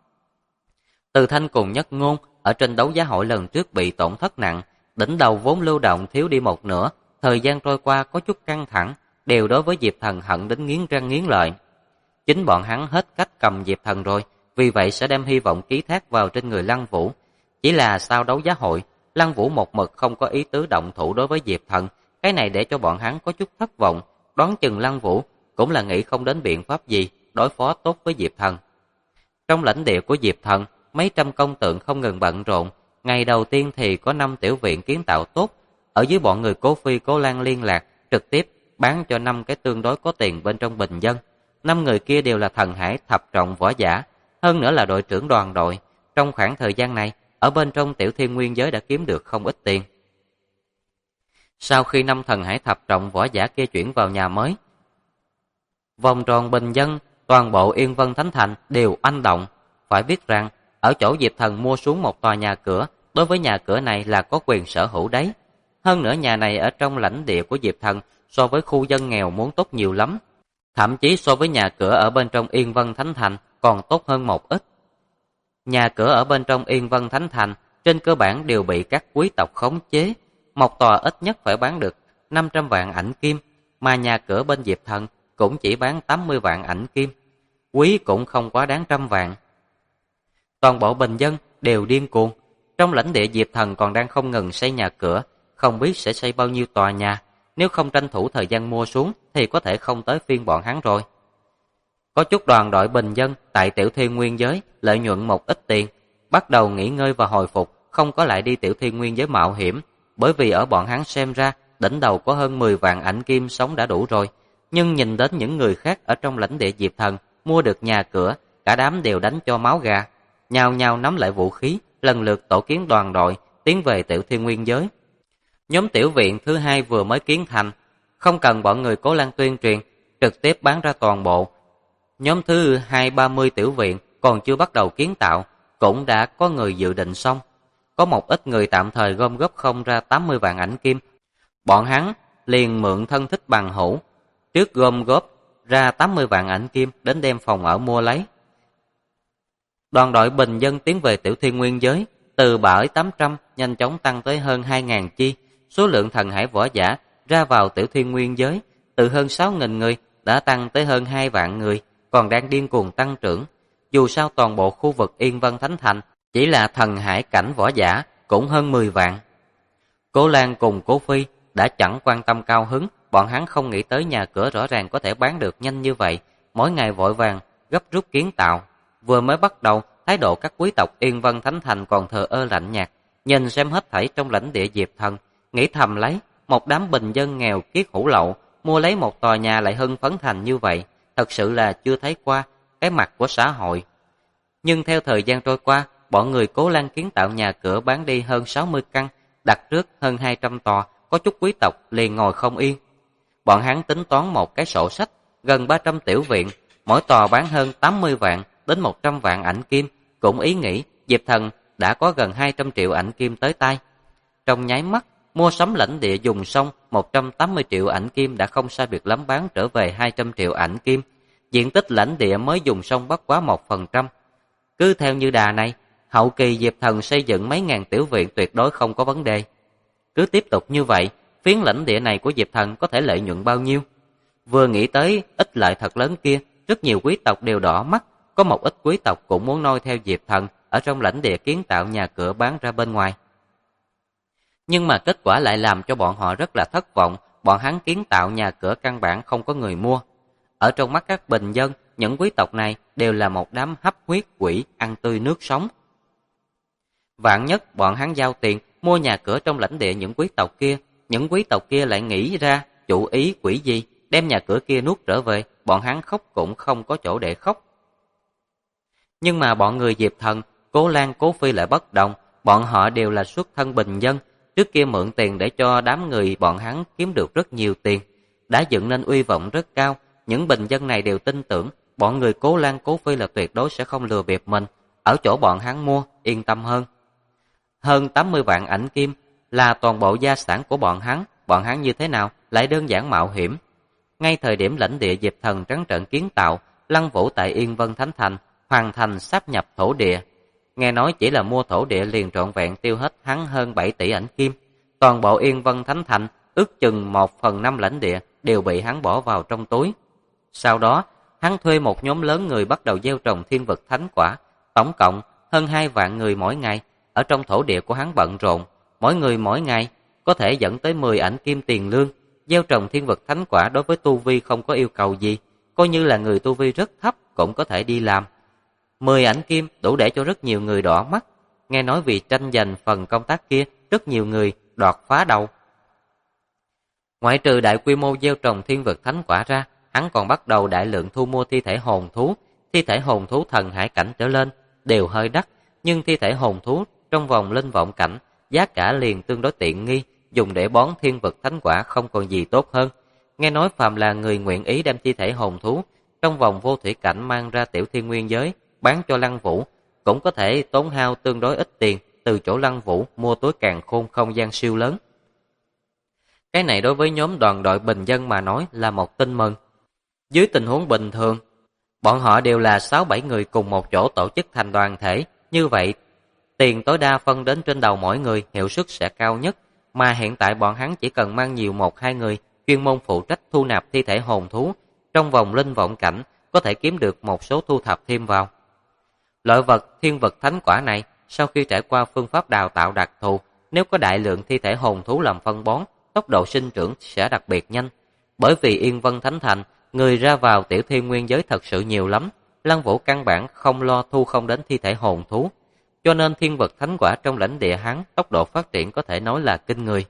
Từ Thanh cùng Nhất Ngôn ở trên đấu giá hội lần trước bị tổn thất nặng, đỉnh đầu vốn lưu động thiếu đi một nửa, thời gian trôi qua có chút căng thẳng, đều đối với Diệp Thần hận đến nghiến răng nghiến lợi. Chính bọn hắn hết cách cầm Diệp Thần rồi, vì vậy sẽ đem hy vọng ký thác vào trên người Lăng Vũ. Chỉ là sau đấu giá hội, Lăng Vũ một mực không có ý tứ động thủ đối với Diệp Thần, cái này để cho bọn hắn có chút thất vọng, đoán chừng Lăng Vũ cũng là nghĩ không đến biện pháp gì đối phó tốt với Diệp Thần. Trong lãnh địa của Diệp Thần, mấy trăm công tượng không ngừng bận rộn, ngày đầu tiên thì có 5 tiểu viện kiến tạo tốt, ở dưới bọn người Cố Phi Cố Lan liên lạc, trực tiếp bán cho 5 cái tương đối có tiền bên trong bình dân. 5 người kia đều là thần hải thập trọng võ giả, hơn nữa là đội trưởng đoàn đội. Trong khoảng thời gian này, ở bên trong Tiểu Thiên Nguyên giới đã kiếm được không ít tiền. Sau khi 5 thần hải thập trọng võ giả kia chuyển vào nhà mới, vòng tròn bình dân, toàn bộ Yên Vân Thánh Thành đều oanh động. Phải biết rằng, ở chỗ Diệp Thần mua xuống một tòa nhà cửa, đối với nhà cửa này là có quyền sở hữu đấy. Hơn nữa nhà này ở trong lãnh địa của Diệp Thần so với khu dân nghèo muốn tốt nhiều lắm. Thậm chí so với nhà cửa ở bên trong Yên Vân Thánh Thành còn tốt hơn một ít. Nhà cửa ở bên trong Yên Vân Thánh Thành trên cơ bản đều bị các quý tộc khống chế. Một tòa ít nhất phải bán được 500 vạn ảnh kim, mà nhà cửa bên Diệp Thần cũng chỉ bán 80 vạn ảnh kim. Quý cũng không quá đáng 100 vạn. Toàn bộ bình dân đều điên cuồng. Trong lãnh địa Diệp Thần còn đang không ngừng xây nhà cửa, không biết sẽ xây bao nhiêu tòa nhà. Nếu không tranh thủ thời gian mua xuống thì có thể không tới phiên bọn hắn rồi. Có chút đoàn đội bình dân tại Tiểu Thiên Nguyên giới lợi nhuận một ít tiền, bắt đầu nghỉ ngơi và hồi phục, không có lại đi Tiểu Thiên Nguyên giới mạo hiểm, bởi vì ở bọn hắn xem ra đỉnh đầu có hơn 10 vạn ảnh kim sống đã đủ rồi. Nhưng nhìn đến những người khác ở trong lãnh địa Diệp Thần mua được nhà cửa, cả đám đều đánh cho máu gà, nhao nhao nắm lại vũ khí, lần lượt tổ kiến đoàn đội tiến về Tiểu Thiên Nguyên giới. Nhóm tiểu viện thứ 2 vừa mới kiến thành, không cần bọn người Cố Lan tuyên truyền, trực tiếp bán ra toàn bộ. Nhóm thứ 230 tiểu viện còn chưa bắt đầu kiến tạo, cũng đã có người dự định xong. Có một ít người tạm thời gom góp không ra 80 vạn ảnh kim. Bọn hắn liền mượn thân thích bằng hữu, trước gom góp ra 80 vạn ảnh kim đến đem phòng ở mua lấy. Đoàn đội bình dân tiến về Tiểu Thiên Nguyên giới, từ 700-800 nhanh chóng tăng tới hơn 2.000 chi. Số lượng thần hải võ giả ra vào Tiểu Thiên Nguyên giới từ hơn 6.000 người đã tăng tới hơn 2 vạn người, còn đang điên cuồng tăng trưởng. Dù sao toàn bộ khu vực Yên Vân Thánh Thành chỉ là thần hải cảnh võ giả cũng hơn 10 vạn. Cố Lan cùng Cố Phi đã chẳng quan tâm cao hứng, bọn hắn không nghĩ tới nhà cửa rõ ràng có thể bán được nhanh như vậy, mỗi ngày vội vàng gấp rút kiến tạo. Vừa mới bắt đầu, thái độ các quý tộc Yên Vân Thánh Thành còn thờ ơ lạnh nhạt, nhìn xem hết thảy trong lãnh địa Diệp Thần, nghĩ thầm lấy, một đám bình dân nghèo kiết hủ lậu mua lấy một tòa nhà lại hưng phấn thành như vậy, thật sự là chưa thấy qua cái mặt của xã hội. Nhưng theo thời gian trôi qua, bọn người Cố Lan kiến tạo nhà cửa bán đi hơn 60 căn, đặt trước hơn 200 tòa, có chút quý tộc liền ngồi không yên. Bọn hắn tính toán một cái sổ sách, gần 300 tiểu viện, mỗi tòa bán hơn 80 vạn đến 100 vạn ảnh kim, cũng ý nghĩ Diệp Thần đã có gần 200 triệu ảnh kim tới tay. Trong nháy mắt, mua sắm lãnh địa dùng xong 180 triệu ảnh kim đã không sai biệt lắm bán trở về 200 triệu ảnh kim. Diện tích lãnh địa mới dùng xong bất quá 1%. Cứ theo như đà này, hậu kỳ Diệp Thần xây dựng mấy ngàn tiểu viện tuyệt đối không có vấn đề. Cứ tiếp tục như vậy, phiến lãnh địa này của Diệp Thần có thể lợi nhuận bao nhiêu? Vừa nghĩ tới ích lợi thật lớn kia, rất nhiều quý tộc đều đỏ mắt, có một ít quý tộc cũng muốn noi theo Diệp Thần ở trong lãnh địa kiến tạo nhà cửa bán ra bên ngoài. Nhưng mà kết quả lại làm cho bọn họ rất là thất vọng, bọn hắn kiến tạo nhà cửa căn bản không có người mua. Ở trong mắt các bình dân, những quý tộc này đều là một đám hấp huyết quỷ ăn tươi nước sống. Vạn nhất bọn hắn giao tiền mua nhà cửa trong lãnh địa những quý tộc kia, những quý tộc kia lại nghĩ ra chủ ý quỷ gì, đem nhà cửa kia nuốt trở về, bọn hắn khóc cũng không có chỗ để khóc. Nhưng mà bọn người Diệp Thần, Cố Lan, Cố Phi lại bất động, bọn họ đều là xuất thân bình dân, trước kia mượn tiền để cho đám người bọn hắn kiếm được rất nhiều tiền, đã dựng nên uy vọng rất cao, những bình dân này đều tin tưởng bọn người Cố Lan, Cố Phi là tuyệt đối sẽ không lừa bịp mình, ở chỗ bọn hắn mua, yên tâm hơn. Hơn 80 vạn ảnh kim là toàn bộ gia sản của bọn hắn như thế nào lại đơn giản mạo hiểm. Ngay thời điểm lãnh địa Diệp Thần trắng trợn kiến tạo, Lăng Vũ tại Yên Vân Thánh Thành hoàn thành sáp nhập thổ địa. Nghe nói chỉ là mua thổ địa liền trọn vẹn tiêu hết hắn hơn 7 tỷ ảnh kim. Toàn bộ Yên Vân Thánh Thành ước chừng 1/5 lãnh địa đều bị hắn bỏ vào trong túi. Sau đó, hắn thuê một nhóm lớn người bắt đầu gieo trồng thiên vực thánh quả, tổng cộng hơn 2 vạn người mỗi ngày. Ở trong thổ địa của hắn bận rộn, mỗi người mỗi ngày có thể dẫn tới 10 ảnh kim tiền lương. Gieo trồng thiên vực thánh quả đối với tu vi không có yêu cầu gì, coi như là người tu vi rất thấp cũng có thể đi làm. 10 ảnh kim đủ để cho rất nhiều người đỏ mắt. Nghe nói vì tranh giành phần công tác kia, rất nhiều người đoạt phá đầu. Ngoại trừ đại quy mô gieo trồng thiên vực thánh quả ra, hắn còn bắt đầu đại lượng thu mua thi thể hồn thú. Thi thể hồn thú thần hải cảnh trở lên đều hơi đắt, nhưng thi thể hồn thú trong vòng linh vọng cảnh giá cả liền tương đối tiện nghi, dùng để bón thiên vực thánh quả không còn gì tốt hơn. Nghe nói phàm là người nguyện ý đem thi thể hồn thú trong vòng vô thủy cảnh mang ra tiểu thiên nguyên giới bán cho Lăng Vũ, cũng có thể tốn hao tương đối ít tiền từ chỗ Lăng Vũ mua túi càn khôn không gian siêu lớn. Cái này đối với nhóm đoàn đội bình dân mà nói là một tin mừng. Dưới tình huống bình thường, bọn họ đều là 6-7 người cùng một chỗ tổ chức thành đoàn thể, như vậy tiền tối đa phân đến trên đầu mỗi người, hiệu suất sẽ cao nhất. Mà hiện tại bọn hắn chỉ cần mang nhiều 1-2 người chuyên môn phụ trách thu nạp thi thể hồn thú, trong vòng linh vọng cảnh có thể kiếm được một số thu thập thêm vào. Loại vật thiên vực thánh quả này sau khi trải qua phương pháp đào tạo đặc thù, nếu có đại lượng thi thể hồn thú làm phân bón, tốc độ sinh trưởng sẽ đặc biệt nhanh. Bởi vì Yên Vân Thánh Thành, người ra vào tiểu thiên nguyên giới thật sự nhiều lắm, Lăng Vũ căn bản không lo thu không đến thi thể hồn thú, cho nên thiên vực thánh quả trong lãnh địa hắn tốc độ phát triển có thể nói là kinh người.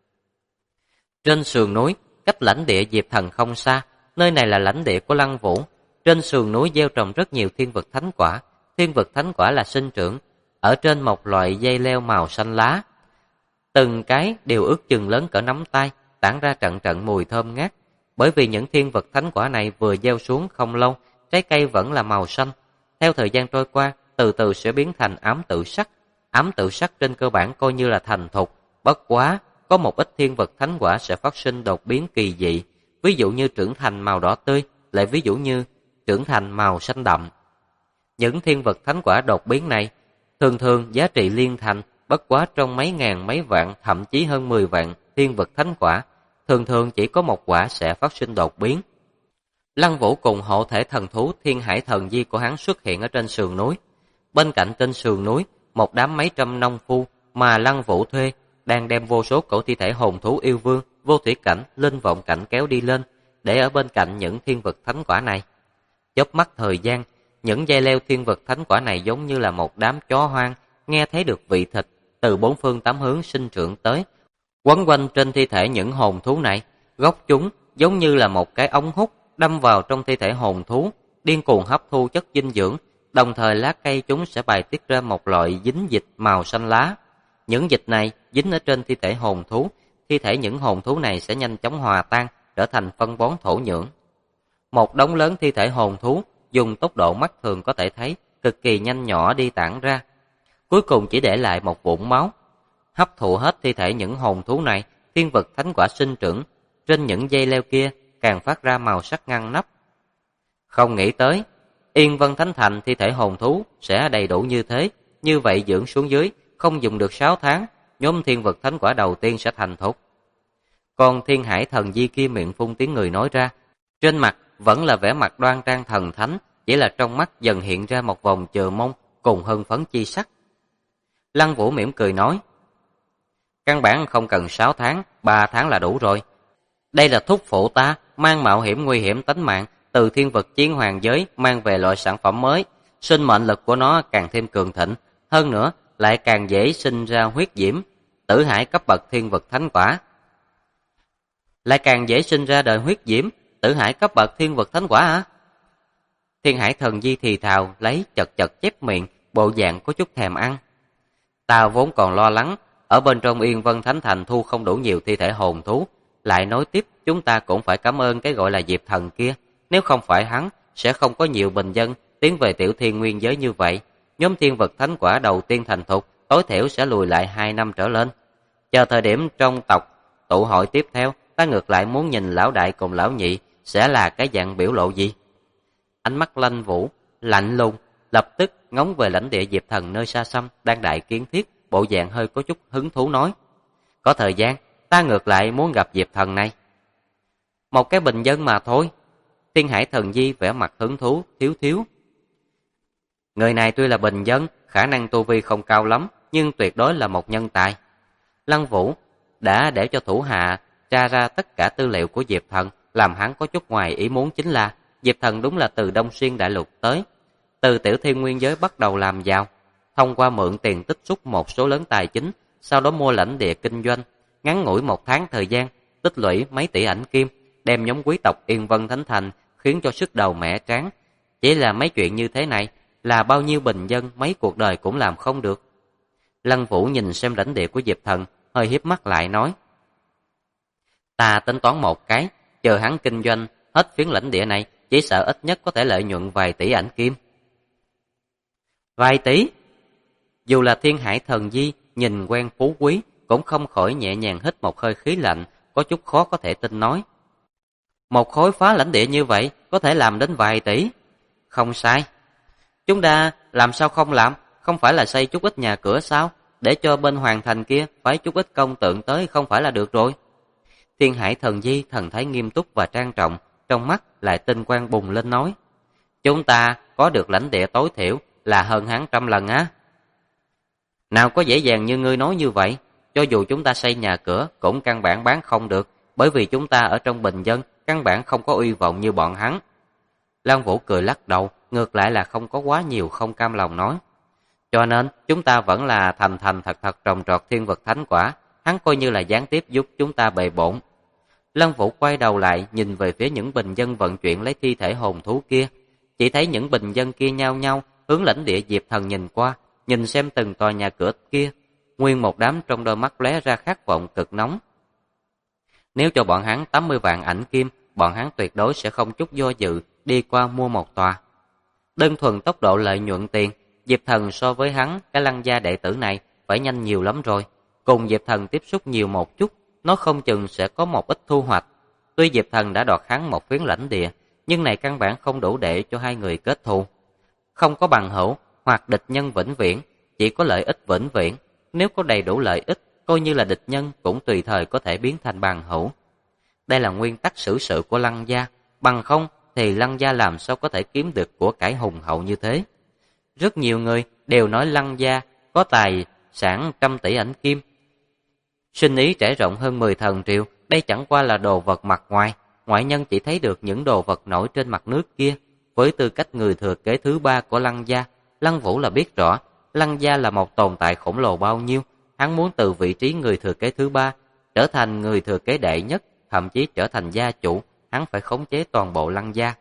Trên sườn núi, cách lãnh địa Diệp Thần không xa, nơi này là lãnh địa của Lăng Vũ. Trên sườn núi gieo trồng rất nhiều thiên vực thánh quả. Thiên vực thánh quả là sinh trưởng ở trên một loại dây leo màu xanh lá. Từng cái đều ước chừng lớn cỡ nắm tay, tản ra trận trận mùi thơm ngát. Bởi vì những thiên vực thánh quả này vừa gieo xuống không lâu, trái cây vẫn là màu xanh. Theo thời gian trôi qua, từ từ sẽ biến thành ám tự sắc. Ám tự sắc trên cơ bản coi như là thành thục, bất quá có một ít thiên vực thánh quả sẽ phát sinh đột biến kỳ dị, ví dụ như trưởng thành màu đỏ tươi, lại ví dụ như trưởng thành màu xanh đậm. Những thiên vực thánh quả đột biến này thường thường giá trị liên thành, bất quá trong mấy ngàn mấy vạn, thậm chí hơn 10 vạn thiên vực thánh quả, thường thường chỉ có một quả sẽ phát sinh đột biến. Lăng Vũ cùng hộ thể thần thú Thiên Hải Thần Di của hắn xuất hiện ở trên sườn núi. Bên cạnh trên sườn núi, một đám mấy trăm nông phu mà Lăng Vũ thuê đang đem vô số cổ thi thể hồn thú yêu vương, vô thủy cảnh, linh vọng cảnh kéo đi lên, để ở bên cạnh những thiên vực thánh quả này. Chớp mắt thời gian, những dây leo thiên vực thánh quả này giống như là một đám chó hoang, nghe thấy được vị thịt từ bốn phương tám hướng sinh trưởng tới, quấn quanh trên thi thể những hồn thú này. Gốc chúng giống như là một cái ống hút đâm vào trong thi thể hồn thú, điên cuồng hấp thu chất dinh dưỡng, đồng thời lá cây chúng sẽ bài tiết ra một loại dính dịch màu xanh lá. Những dịch này dính ở trên thi thể hồn thú, thi thể những hồn thú này sẽ nhanh chóng hòa tan, trở thành phân bón thổ nhưỡng. Một đống lớn thi thể hồn thú dùng tốc độ mắt thường có thể thấy, cực kỳ nhanh nhỏ đi tản ra. Cuối cùng chỉ để lại một vũng máu. Hấp thụ hết thi thể những hồn thú này, thiên vực thánh quả sinh trưởng trên những dây leo kia càng phát ra màu sắc ngăn nắp. Không nghĩ tới, Yên Vân Thánh Thành thi thể hồn thú sẽ đầy đủ như thế, như vậy dưỡng xuống dưới, không dùng được 6 tháng, nhóm thiên vực thánh quả đầu tiên sẽ thành thục. Còn Thiên Hải Thần Di kia miệng phun tiếng người nói ra, trên mặt vẫn là vẻ mặt đoan trang thần thánh, chỉ là trong mắt dần hiện ra một vòng chờ mong cùng hưng phấn chi sắc. Lăng Vũ mỉm cười nói, căn bản không cần 6 tháng, 3 tháng là đủ rồi. Đây là thúc phụ ta mang mạo hiểm nguy hiểm tính mạng từ thiên vực chiến hoàng giới mang về loại sản phẩm mới, sinh mệnh lực của nó càng thêm cường thịnh, hơn nữa lại càng dễ sinh ra huyết diễm, tử hải cấp bậc thiên vực thánh quả. Lại càng dễ sinh ra đời huyết diễm, tử hải cấp bậc thiên vực thánh quả hả? Thiên Hải Thần Di thì thào lấy chật chật chép miệng, bộ dạng có chút thèm ăn. Ta vốn còn lo lắng, ở bên trong Yên Vân Thánh Thành thu không đủ nhiều thi thể hồn thú, lại nói tiếp chúng ta cũng phải cảm ơn cái gọi là Diệp Thần kia, nếu không phải hắn, sẽ không có nhiều bình dân tiến về tiểu thiên nguyên giới như vậy. Nhóm thiên vực thánh quả đầu tiên thành thục, tối thiểu sẽ lùi lại 2 năm trở lên. Chờ thời điểm trong tộc tụ hội tiếp theo, ta ngược lại muốn nhìn lão đại cùng lão nhị sẽ là cái dạng biểu lộ gì. Ánh mắt Lanh Vũ lạnh lùng, lập tức ngóng về lãnh địa Diệp Thần nơi xa xăm đang đại kiến thiết, bộ dạng hơi có chút hứng thú nói, có thời gian ta ngược lại muốn gặp Diệp Thần này. Một cái bình dân mà thôi. Thiên Hải Thần Di vẻ mặt hứng thú thiếu thiếu. Người này tuy là bình dân, khả năng tu vi không cao lắm, nhưng tuyệt đối là một nhân tài. Lăng Vũ đã để cho thủ hạ tra ra tất cả tư liệu của Diệp Thần, làm hắn có chút ngoài ý muốn chính là Diệp Thần đúng là từ Đông Xuyên Đại Lục tới, từ tiểu thiên nguyên giới bắt đầu làm giàu, thông qua mượn tiền tích xúc một số lớn tài chính, sau đó mua lãnh địa kinh doanh, ngắn ngủi 1 tháng thời gian, tích lũy mấy tỷ ảnh kim, đem nhóm quý tộc Yên Vân Thánh Thành khiến cho sức đầu mẻ tráng. Chỉ là mấy chuyện như thế này, là bao nhiêu bình dân mấy cuộc đời cũng làm không được. Lăng Vũ nhìn xem lãnh địa của Diệp Thần, hơi hiếp mắt lại nói, ta tính toán một cái, chờ hắn kinh doanh hết phiến lãnh địa này, chỉ sợ ít nhất có thể lợi nhuận vài tỷ ảnh kim. Vài tỷ? Dù là Thiên Hải Thần Di nhìn quen phú quý, cũng không khỏi nhẹ nhàng hít một hơi khí lạnh, có chút khó có thể tin nói. Một khối phá lãnh địa như vậy có thể làm đến vài tỷ. Không sai. Chúng ta làm sao không làm, không phải là xây chút ít nhà cửa sao? Để cho bên hoàng thành kia phải chút ít công tượng tới không phải là được rồi. Thiên Hải Thần Di thần thái nghiêm túc và trang trọng, trong mắt lại tinh quang bùng lên nói, chúng ta có được lãnh địa tối thiểu là hơn hắn 100 lần á. Nào có dễ dàng như ngươi nói như vậy, cho dù chúng ta xây nhà cửa cũng căn bản bán không được, bởi vì chúng ta ở trong bình dân căn bản không có uy vọng như bọn hắn. Lăng Vũ cười lắc đầu, ngược lại là không có quá nhiều không cam lòng nói, cho nên chúng ta vẫn là thành thành thật thật trồng trọt thiên vực thánh quả, hắn coi như là gián tiếp giúp chúng ta bề bộn. Lăng Vũ quay đầu lại nhìn về phía những bình dân vận chuyển lấy thi thể hồn thú kia, chỉ thấy những bình dân kia nhao nhao hướng lãnh địa Diệp Thần nhìn qua, nhìn xem từng tòa nhà cửa kia, nguyên một đám trong đôi mắt lóe ra khát vọng cực nóng. Nếu cho bọn hắn 80 vạn ảnh kim, bọn hắn tuyệt đối sẽ không chút do dự đi qua mua một tòa. Đơn thuần tốc độ lợi nhuận tiền, Diệp Thần so với hắn, cái Lăng gia đệ tử này phải nhanh nhiều lắm rồi. Cùng Diệp Thần tiếp xúc nhiều một chút, nó không chừng sẽ có một ít thu hoạch. Tuy Diệp Thần đã đoạt hắn một phiến lãnh địa, nhưng này căn bản không đủ để cho hai người kết thù. Không có bằng hữu hoặc địch nhân vĩnh viễn, chỉ có lợi ích vĩnh viễn. Nếu có đầy đủ lợi ích, coi như là địch nhân cũng tùy thời có thể biến thành bằng hữu. Đây là nguyên tắc xử sự của Lăng gia, bằng không thì Lăng gia làm sao có thể kiếm được của cải hùng hậu như thế. Rất nhiều người đều nói Lăng gia có tài sản 100 tỷ ảnh kim, sinh ý trải rộng hơn 10 thần triệu, đây chẳng qua là đồ vật mặt ngoài, ngoại nhân chỉ thấy được những đồ vật nổi trên mặt nước kia. Với tư cách người thừa kế thứ 3 của Lăng gia, Lăng Vũ là biết rõ Lăng gia là một tồn tại khổng lồ bao nhiêu. Hắn muốn từ vị trí người thừa kế thứ 3 trở thành người thừa kế đệ nhất, thậm chí trở thành gia chủ, hắn phải khống chế toàn bộ Lăng gia.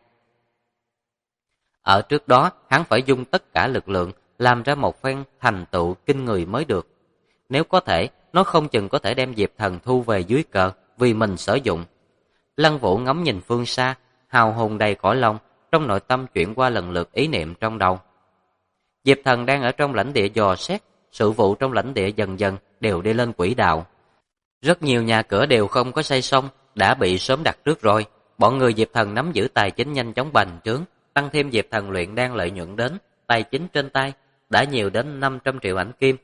Ở trước đó, hắn phải dùng tất cả lực lượng làm ra một phen thành tựu kinh người mới được. Nếu có thể, nó không chừng có thể đem Diệp Thần thu về dưới cờ vì mình sử dụng. Lăng Vũ ngắm nhìn phương xa, hào hùng đầy cõi lòng, trong nội tâm chuyển qua lần lượt ý niệm trong đầu. Diệp Thần đang ở trong lãnh địa dò xét, sự vụ trong lãnh địa dần dần đều đi lên quỹ đạo. Rất nhiều nhà cửa đều không có xây xong, đã bị sớm đặt trước rồi. Bọn người Diệp Thần nắm giữ tài chính nhanh chóng bành trướng, tăng thêm Diệp Thần luyện đang lợi nhuận đến, tài chính trên tay đã nhiều đến 500 triệu ảnh kim.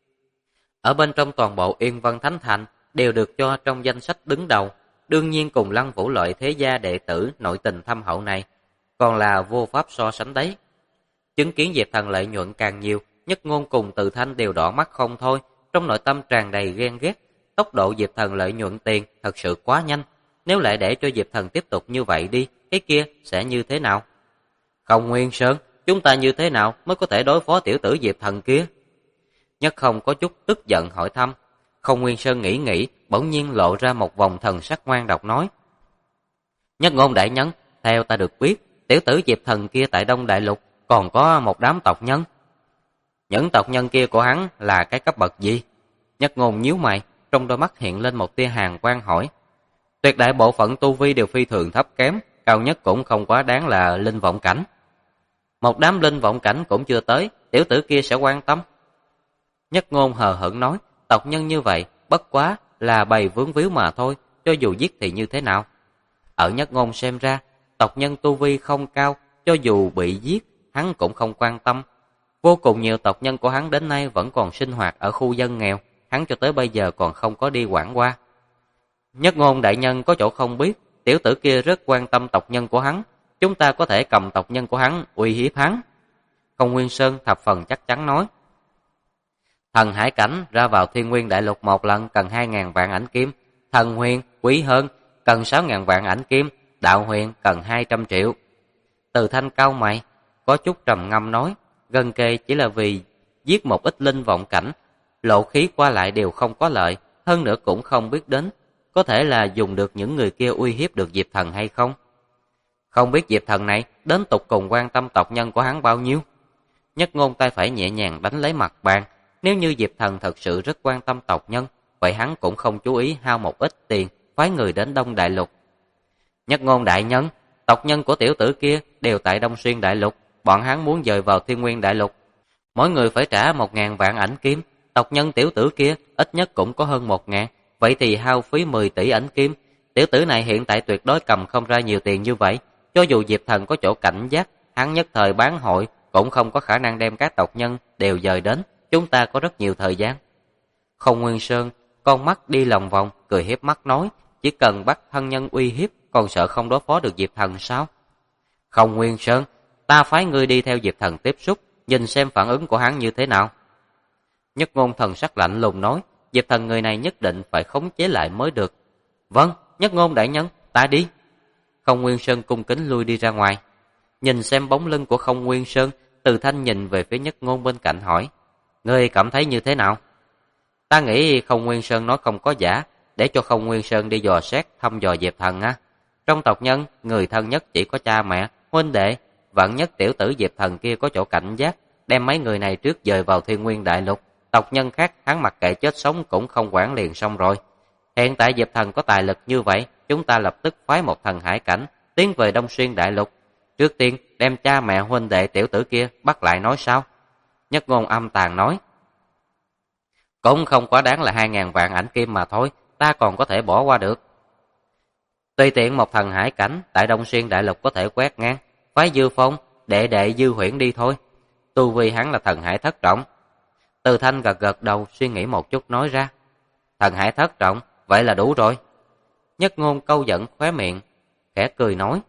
Ở bên trong toàn bộ Yên Vân Thánh Thành đều được cho trong danh sách đứng đầu, đương nhiên cùng Lăng Vũ loại thế gia đệ tử nội tình thâm hậu này, còn là vô pháp so sánh đấy. Chứng kiến Diệp Thần lợi nhuận càng nhiều, Nhất Ngôn cùng Từ Thanh đều đỏ mắt không thôi, trong nội tâm tràn đầy ghen ghét. Tốc độ Diệp Thần lợi nhuận tiền thật sự quá nhanh, nếu lại để cho Diệp Thần tiếp tục như vậy đi, cái kia sẽ như thế nào? Không Nguyên Sơn, chúng ta như thế nào mới có thể đối phó tiểu tử Diệp Thần kia? Nhất Không có chút tức giận hỏi thăm. Không Nguyên Sơn nghĩ, bỗng nhiên lộ ra một vòng thần sắc ngoan độc nói: Nhất Ngôn đại nhân, theo ta được biết, tiểu tử Diệp Thần kia tại Đông Đại Lục còn có một đám tộc nhân. Những tộc nhân kia của hắn là cái cấp bậc gì? Nhất Ngôn nhíu mày, trong đôi mắt hiện lên một tia hàn quang hỏi. Tuyệt đại bộ phận tu vi đều phi thường thấp kém, cao nhất cũng không quá đáng là linh vọng cảnh. Một đám linh vọng cảnh cũng chưa tới, tiểu tử kia sẽ quan tâm. Nhất Ngôn hờ hững nói, tộc nhân như vậy, bất quá là bầy vướng víu mà thôi, cho dù giết thì như thế nào. Ở Nhất Ngôn xem ra, tộc nhân tu vi không cao, cho dù bị giết, hắn cũng không quan tâm. Vô cùng nhiều tộc nhân của hắn đến nay vẫn còn sinh hoạt ở khu dân nghèo, hắn cho tới bây giờ còn không có đi quản qua. Nhất Ngôn đại nhân có chỗ không biết, tiểu tử kia rất quan tâm tộc nhân của hắn, chúng ta có thể cầm tộc nhân của hắn uy hiếp hắn. Không Nguyên Sơn thập phần chắc chắn nói. Thần hải cảnh ra vào Thiên Nguyên Đại Lục một lần cần 2.000 vạn ảnh kim, thần huyền quý hơn cần 6.000 vạn ảnh kim, đạo huyền cần 200 triệu. Từ Thanh cao mày, có chút trầm ngâm nói, gần kề chỉ là vì giết một ít linh vọng cảnh, lộ khí qua lại đều không có lợi, hơn nữa cũng không biết đến, có thể là dùng được những người kia uy hiếp được Diệp Thần hay không. Không biết Diệp Thần này đến tục cùng quan tâm tộc nhân của hắn bao nhiêu. Nhất Ngôn tay phải nhẹ nhàng đánh lấy mặt bàn, nếu như Diệp Thần thật sự rất quan tâm tộc nhân, vậy hắn cũng không chú ý hao một ít tiền phái người đến Đông Đại Lục. Nhất Ngôn đại nhân, tộc nhân của tiểu tử kia đều tại Đông Xuyên Đại Lục, bọn hắn muốn dời vào Thiên Nguyên Đại Lục, mỗi người phải trả 1.000 vạn ảnh kim, tộc nhân tiểu tử kia ít nhất cũng có hơn 1.000, vậy thì hao phí 10 tỷ ảnh kim. Tiểu tử này hiện tại tuyệt đối cầm không ra nhiều tiền như vậy, cho dù Diệp Thần có chỗ cảnh giác, hắn nhất thời bán hội cũng không có khả năng đem các tộc nhân đều dời đến, chúng ta có rất nhiều thời gian. Không Nguyên Sơn con mắt đi lòng vòng, cười hiếp mắt nói, chỉ cần bắt thân nhân uy hiếp, còn sợ không đối phó được Diệp Thần sao? Không Nguyên Sơn, ta phái ngươi đi theo Diệp Thần tiếp xúc, nhìn xem phản ứng của hắn như thế nào. Nhất Ngôn thần sắc lạnh lùng nói, Diệp Thần người này nhất định phải khống chế lại mới được. Vâng, Nhất Ngôn đại nhân, ta đi. Không Nguyên Sơn cung kính lui đi ra ngoài. Nhìn xem bóng lưng của Không Nguyên Sơn, Từ Thanh nhìn về phía Nhất Ngôn bên cạnh hỏi, ngươi cảm thấy như thế nào? Ta nghĩ Không Nguyên Sơn nói không có giả, để cho Không Nguyên Sơn đi dò xét thăm dò Diệp Thần á. Trong tộc nhân, người thân nhất chỉ có cha mẹ, huynh đệ, vạn nhất tiểu tử Diệp Thần kia có chỗ cảnh giác, đem mấy người này trước dời vào Thiên Nguyên Đại Lục, tộc nhân khác hắn mặc kệ chết sống cũng không quản liền xong rồi. Hiện tại Diệp Thần có tài lực như vậy, chúng ta lập tức phái một thần hải cảnh tiến về Đông Xuyên Đại Lục. Trước tiên đem cha mẹ huynh đệ tiểu tử kia bắt lại nói sao? Nhất Ngôn âm tàn nói, cũng không quá đáng là 2.000 vạn ảnh kim mà thôi, ta còn có thể bỏ qua được. Tùy tiện một thần hải cảnh tại Đông Xuyên Đại Lục có thể quét ngang, phái Dư Phong, đệ Dư Huyễn đi thôi. Tu vi hắn là thần hải thất trọng. Từ Thanh gật gật đầu suy nghĩ một chút nói ra, thần hải thất trọng, vậy là đủ rồi. Nhất Ngôn câu giận khóe miệng, khẽ cười nói.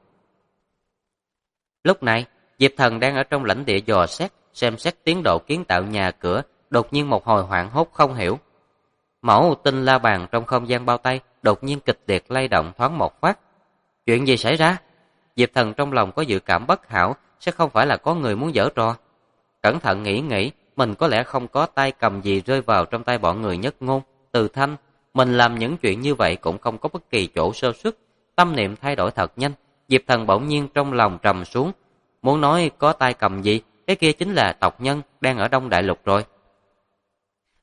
Lúc này, Diệp Thần đang ở trong lãnh địa dò xét, xem xét tiến độ kiến tạo nhà cửa, đột nhiên một hồi hoảng hốt không hiểu. Mẫu tinh la bàn trong không gian bao tay đột nhiên kịch liệt lay động thoáng một phát. Chuyện gì xảy ra? Diệp Thần trong lòng có dự cảm bất hảo, sẽ không phải là có người muốn giở trò. Cẩn thận nghĩ, mình có lẽ không có tay cầm gì rơi vào trong tay bọn người Nhất Ngôn, Từ Thanh. Mình làm những chuyện như vậy cũng không có bất kỳ chỗ sơ suất. Tâm niệm thay đổi thật nhanh, Diệp Thần bỗng nhiên trong lòng trầm xuống. Muốn nói có tay cầm gì, cái kia chính là tộc nhân đang ở Đông Đại Lục rồi.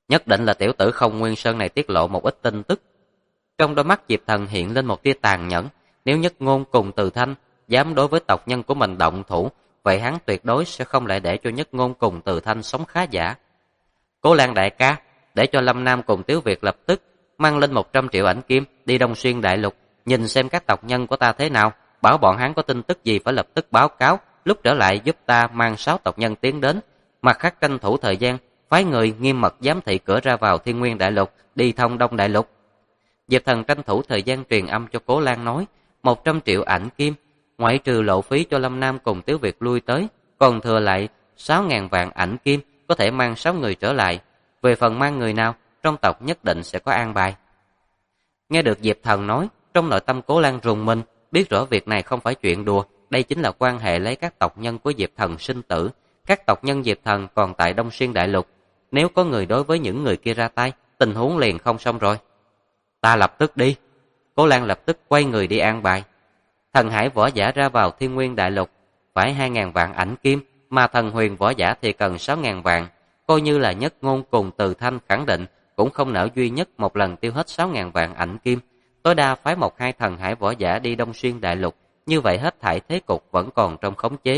Nhất định là tiểu tử Không Nguyên Sơn này tiết lộ một ít tin tức. Trong đôi mắt Diệp Thần hiện lên một tia tàn nhẫn, nếu Nhất Ngôn cùng Từ Thanh dám đối với tộc nhân của mình động thủ, vậy hắn tuyệt đối sẽ không lại để cho Nhất Ngôn cùng Từ Thanh sống khá giả. Cố Lan đại ca, để cho Lâm Nam cùng Tiếu Việt lập tức mang lên 100 triệu ảnh kim đi Đông Xuyên đại lục, nhìn xem các tộc nhân của ta thế nào, bảo bọn hắn có tin tức gì phải lập tức báo cáo, lúc trở lại giúp ta mang 6 tộc nhân tiến đến, mặt khác tranh thủ thời gian, phái người nghiêm mật giám thị cửa ra vào Thiên Nguyên đại lục, đi thông Đông đại lục. Diệp Thần tranh thủ thời gian truyền âm cho Cố Lan nói, 100 triệu ảnh kim, ngoại trừ lộ phí cho Lâm Nam cùng Tiếu Việt lui tới, còn thừa lại 6.000 vạn ảnh kim, có thể mang 6 người trở lại. Về phần mang người nào, trong tộc nhất định sẽ có an bài. Nghe được Diệp Thần nói, trong nội tâm Cố Lan rùng mình, biết rõ việc này không phải chuyện đùa, đây chính là quan hệ lấy các tộc nhân của Diệp Thần sinh tử. Các tộc nhân Diệp Thần còn tại Đông Xuyên đại lục, nếu có người đối với những người kia ra tay, tình huống liền không xong rồi. Ta lập tức đi. Cố Lan lập tức quay người đi an bài. Thần hải võ giả ra vào Thiên Nguyên đại lục phải 2.000 vạn ảnh kim, mà thần huyền võ giả thì cần 6.000 vạn. Coi như là Nhất Ngôn cùng Từ Thanh khẳng định cũng không nỡ duy nhất một lần tiêu hết 6.000 vạn ảnh kim. Tối đa phái 1-2 thần hải võ giả đi Đông Xuyên đại lục, như vậy hết thảy thế cục vẫn còn trong khống chế.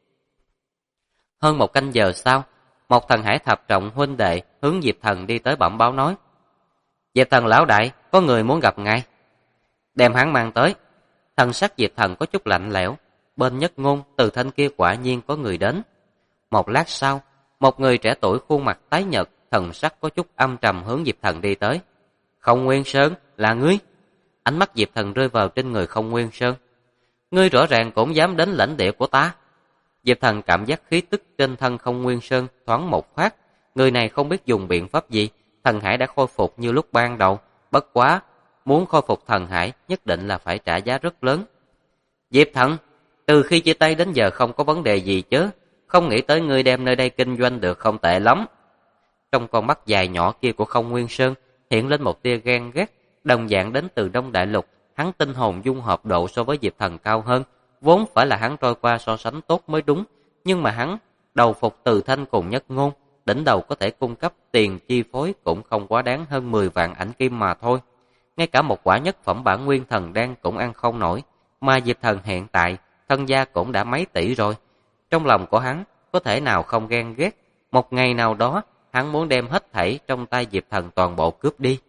Hơn 1 canh giờ sau, một thần hải thập trọng huynh đệ hướng Diệp Thần đi tới bẩm báo nói: Diệp Thần lão đại, có người muốn gặp ngài. Đem hắn mang tới. Thần sắc Diệp Thần có chút lạnh lẽo, bên Nhất Ngôn, Từ Thanh kia quả nhiên có người đến. Một lát sau, một người trẻ tuổi khuôn mặt tái nhợt, thần sắc có chút âm trầm hướng Diệp Thần đi tới. Không Nguyên Sơn, là ngươi? Ánh mắt Diệp Thần rơi vào trên người Không Nguyên Sơn. Ngươi rõ ràng cũng dám đến lãnh địa của ta. Diệp Thần cảm giác khí tức trên thân Không Nguyên Sơn thoáng một phát, người này không biết dùng biện pháp gì, thần hải đã khôi phục như lúc ban đầu, bất quá muốn khôi phục thần hải nhất định là phải trả giá rất lớn. Diệp Thần, từ khi chia tay đến giờ không có vấn đề gì chứ, không nghĩ tới ngươi đem nơi đây kinh doanh được không tệ lắm. Trong con mắt dài nhỏ kia của Không Nguyên Sơn hiện lên một tia ghen ghét, đồng dạng đến từ Đông Đại Lục, hắn tinh hồn dung hợp độ so với Diệp Thần cao hơn, vốn phải là hắn trôi qua so sánh tốt mới đúng, nhưng mà hắn đầu phục Từ Thanh cùng Nhất Ngôn, đỉnh đầu có thể cung cấp tiền chi phối cũng không quá đáng hơn 10 vạn ảnh kim mà thôi. Ngay cả một quả nhất phẩm bản nguyên thần đan cũng ăn không nổi, mà Diệp Thần hiện tại thân gia cũng đã mấy tỷ rồi. Trong lòng của hắn có thể nào không ghen ghét, một ngày nào đó hắn muốn đem hết thảy trong tay Diệp Thần toàn bộ cướp đi.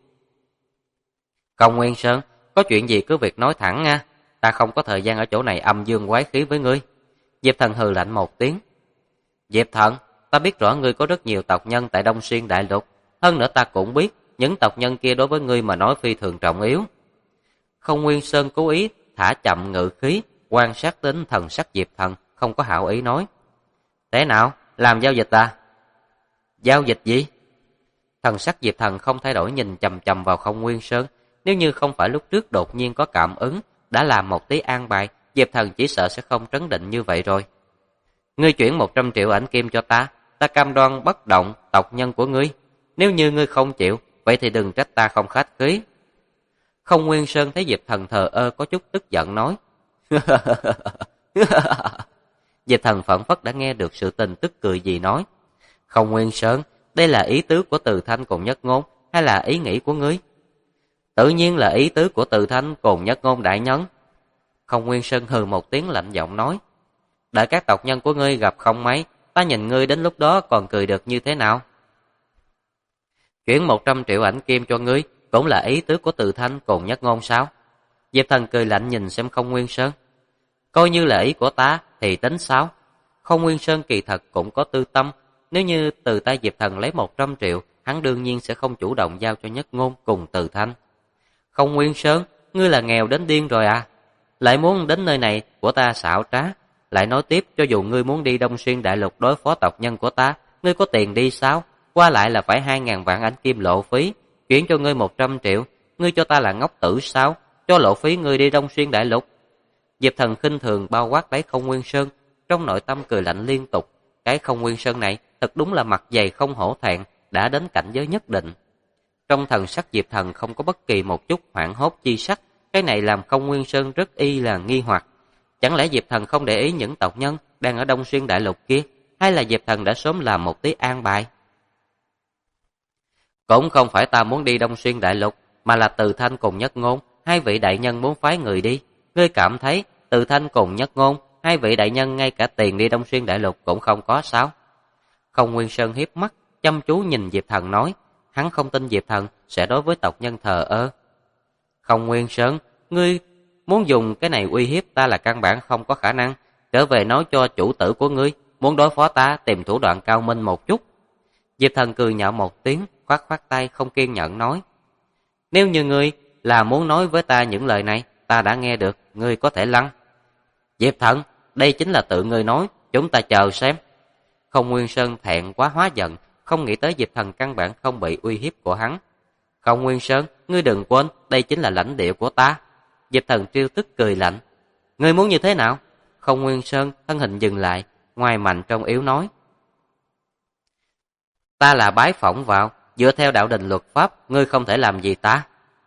Không Nguyên Sơn, có chuyện gì cứ việc nói thẳng nha, ta không có thời gian ở chỗ này âm dương quái khí với ngươi. Diệp Thần hừ lạnh một tiếng. Diệp Thần, ta biết rõ ngươi có rất nhiều tộc nhân tại Đông Xuyên đại lục, hơn nữa ta cũng biết những tộc nhân kia đối với ngươi mà nói phi thường trọng yếu. Không Nguyên Sơn cố ý thả chậm ngự khí, quan sát đến thần sắc Diệp Thần, không có hảo ý nói. Thế nào, làm giao dịch à? Giao dịch gì? Thần sắc Diệp Thần không thay đổi nhìn chằm chằm vào Không Nguyên Sơn, nếu như không phải lúc trước đột nhiên có cảm ứng, đã làm một tí an bài, Diệp Thần chỉ sợ sẽ không trấn định như vậy rồi. Ngươi chuyển 100 triệu ảnh kim cho ta, ta cam đoan bất động tộc nhân của ngươi. Nếu như ngươi không chịu, vậy thì đừng trách ta không khách khí. Không Nguyên Sơn thấy Diệp Thần thờ ơ có chút tức giận nói. Diệp Thần phẫn phất đã nghe được sự tình tức cười gì nói. Không Nguyên Sơn, đây là ý tứ của Từ Thanh cùng Nhất Ngôn hay là ý nghĩ của ngươi? Tự nhiên là ý tứ của Từ Thanh cùng Nhất Ngôn đại nhân. Không Nguyên Sơn hừ một tiếng lạnh giọng nói. Đợi các tộc nhân của ngươi gặp không mấy, ta nhìn ngươi đến lúc đó còn cười được như thế nào? Chuyển 100 triệu ảnh kim cho ngươi cũng là ý tứ của Từ Thanh cùng Nhất Ngôn sao? Diệp Thần cười lạnh nhìn xem Không Nguyên Sơn. Coi như là ý của ta thì tính sao? Không Nguyên Sơn kỳ thật cũng có tư tâm, nếu như từ tay Diệp Thần lấy 100 triệu, hắn đương nhiên sẽ không chủ động giao cho Nhất Ngôn cùng Từ Thanh. Không Nguyên Sơn, ngươi là nghèo đến điên rồi à? Lại muốn đến nơi này của ta xảo trá, lại nói tiếp cho dù ngươi muốn đi Đông Xuyên đại lục đối phó tộc nhân của ta, ngươi có tiền đi sao? Qua lại là phải 2.000 vạn ảnh kim lộ phí, chuyển cho ngươi 100 triệu, ngươi cho ta là ngốc tử sao? Cho lộ phí ngươi đi Đông Xuyên đại lục. Diệp Thần khinh thường bao quát lấy Không Nguyên Sơn, trong nội tâm cười lạnh liên tục. Cái Không Nguyên Sơn này thật đúng là mặt dày không hổ thẹn, đã đến cảnh giới nhất định. Trong thần sắc Diệp Thần không có bất kỳ một chút hoảng hốt chi sắc, cái này làm Không Nguyên Sơn rất y là nghi hoặc. Chẳng lẽ Diệp Thần không để ý những tộc nhân đang ở Đông Xuyên đại lục kia, hay là Diệp Thần đã sớm làm một tí an bài? Cũng không phải ta muốn đi Đông Xuyên Đại Lục, mà là Từ Thanh cùng Nhất Ngôn, hai vị đại nhân muốn phái người đi. Ngươi cảm thấy Từ Thanh cùng Nhất Ngôn, hai vị đại nhân ngay cả tiền đi Đông Xuyên Đại Lục cũng không có sao? Không Nguyên Sơn hiếp mắt, chăm chú nhìn Diệp Thần nói, hắn không tin Diệp Thần sẽ đối với tộc nhân thờ ơ. Không Nguyên Sơn, ngươi muốn dùng cái này uy hiếp ta là căn bản không có khả năng. Trở về nói cho chủ tử của ngươi, muốn đối phó ta tìm thủ đoạn cao minh một chút. Diệp Thần cười nhạo một tiếng, khoát khoát tay không kiên nhẫn nói, nếu như ngươi là muốn nói với ta những lời này, ta đã nghe được, ngươi có thể lăn. Diệp Thần, đây chính là tự ngươi nói, chúng ta chờ xem. Không Nguyên Sơn thẹn quá hóa giận, không nghĩ tới Diệp Thần căn bản không bị uy hiếp của hắn. Không Nguyên Sơn, ngươi đừng quên, đây chính là lãnh địa của ta. Diệp Thần trêu tức cười lạnh. Ngươi muốn như thế nào? Không Nguyên Sơn thân hình dừng lại, ngoài mạnh trong yếu nói. Ta là bái phỏng vào, dựa theo đạo đình luật pháp, ngươi không thể làm gì ta.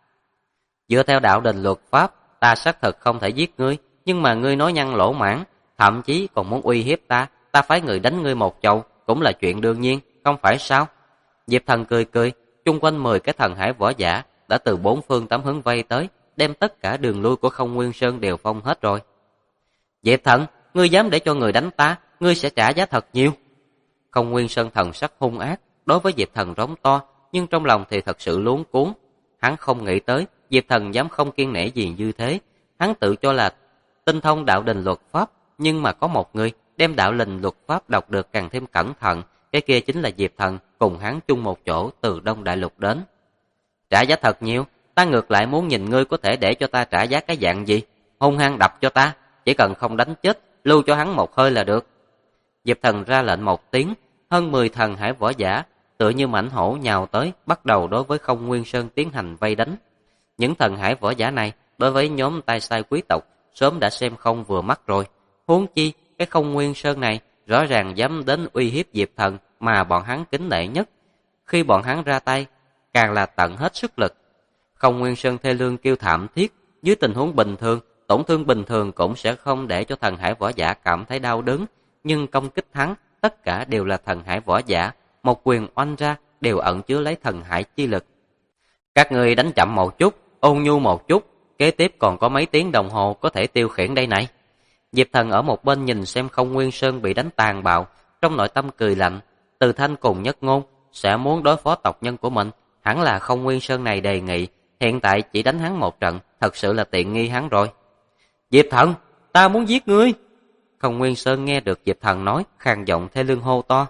Dựa theo đạo đình luật pháp, ta xác thực không thể giết ngươi, nhưng mà ngươi nói nhăng lỗ mãn, thậm chí còn muốn uy hiếp ta, ta phái người đánh ngươi một chầu, cũng là chuyện đương nhiên, không phải sao? Diệp Thần cười cười, chung quanh 10 cái thần hải võ giả đã từ bốn phương tám hướng vây tới, đem tất cả đường lui của Không Nguyên Sơn đều phong hết rồi. Diệp Thần, ngươi dám để cho người đánh ta, ngươi sẽ trả giá thật nhiều. Không Nguyên Sơn thần sắc hung ác, đối với Diệp Thần rống to, nhưng trong lòng thì thật sự luống cuống. Hắn không nghĩ tới Diệp Thần dám không kiêng nể gì như thế. Hắn tự cho là tinh thông đạo đình luật pháp, nhưng mà có một người đem đạo đình luật pháp đọc được càng thêm cẩn thận, cái kia chính là Diệp Thần cùng hắn chung một chỗ từ Đông Đại Lục đến. Trả giá thật nhiều, ta ngược lại muốn nhìn ngươi có thể để cho ta trả giá cái dạng gì. Hung hăng đập cho ta, chỉ cần không đánh chết, lưu cho hắn một hơi là được. Diệp Thần ra lệnh một tiếng, hơn 10 thần hải võ giả tựa như mãnh hổ nhào tới, bắt đầu đối với Không Nguyên Sơn tiến hành vây đánh. Những thần hải võ giả này đối với nhóm tay sai quý tộc sớm đã xem không vừa mắt rồi. Huống chi cái Không Nguyên Sơn này rõ ràng dám đến uy hiếp Diệp Thần mà bọn hắn kính nể nhất. Khi bọn hắn ra tay, càng là tận hết sức lực. Không Nguyên Sơn thê lương kêu thảm thiết, dưới tình huống bình thường, tổn thương bình thường cũng sẽ không để cho thần hải võ giả cảm thấy đau đớn, nhưng công kích hắn, tất cả đều là thần hải võ giả, một quyền oanh ra đều ẩn chứa lấy thần hải chi lực. Các người đánh chậm một chút, ôn nhu một chút, kế tiếp còn có mấy tiếng đồng hồ có thể tiêu khiển đây này. Diệp Thần ở một bên nhìn xem Không Nguyên Sơn bị đánh tàn bạo, trong nội tâm cười lạnh. Từ Thanh cùng Nhất Ngôn sẽ muốn đối phó tộc nhân của mình, hẳn là Không Nguyên Sơn này đề nghị, hiện tại chỉ đánh hắn một trận, thật sự là tiện nghi hắn rồi. Diệp Thần, ta muốn giết ngươi. Không Nguyên Sơn nghe được Diệp Thần nói, khàn giọng thê lương hô to.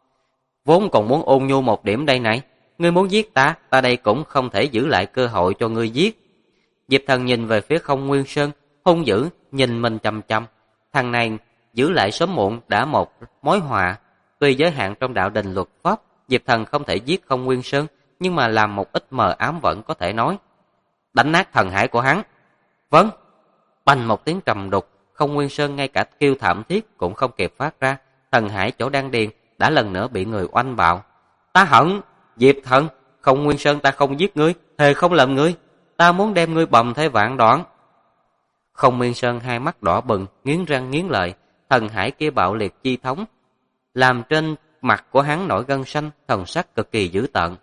Vốn còn muốn ôn nhu một điểm đây này, ngươi muốn giết ta, ta đây cũng không thể giữ lại cơ hội cho ngươi giết. Diệp Thần nhìn về phía Không Nguyên Sơn, hung dữ, nhìn mình chằm chằm. Thằng này giữ lại sớm muộn đã một mối họa. Tuy giới hạn trong đạo đình luật pháp, Diệp Thần không thể giết Không Nguyên Sơn, nhưng mà làm một ít mờ ám vẫn có thể nói. Đánh nát thần hải của hắn. Vâng. Bành một tiếng trầm đục, Không Nguyên Sơn ngay cả kêu thảm thiết cũng không kịp phát ra. Thần hải chỗ đan điền đã lần nữa bị người oanh bạo. Ta hận, Diệp Thần, Không Nguyên Sơn ta không giết ngươi, thề không làm ngươi. Ta muốn đem ngươi bầm thế vạn đoạn. Không Nguyên Sơn hai mắt đỏ bừng, nghiến răng nghiến lợi, thần hải kia bạo liệt chi thống, làm trên mặt của hắn nổi gân xanh, thần sắc cực kỳ dữ tợn.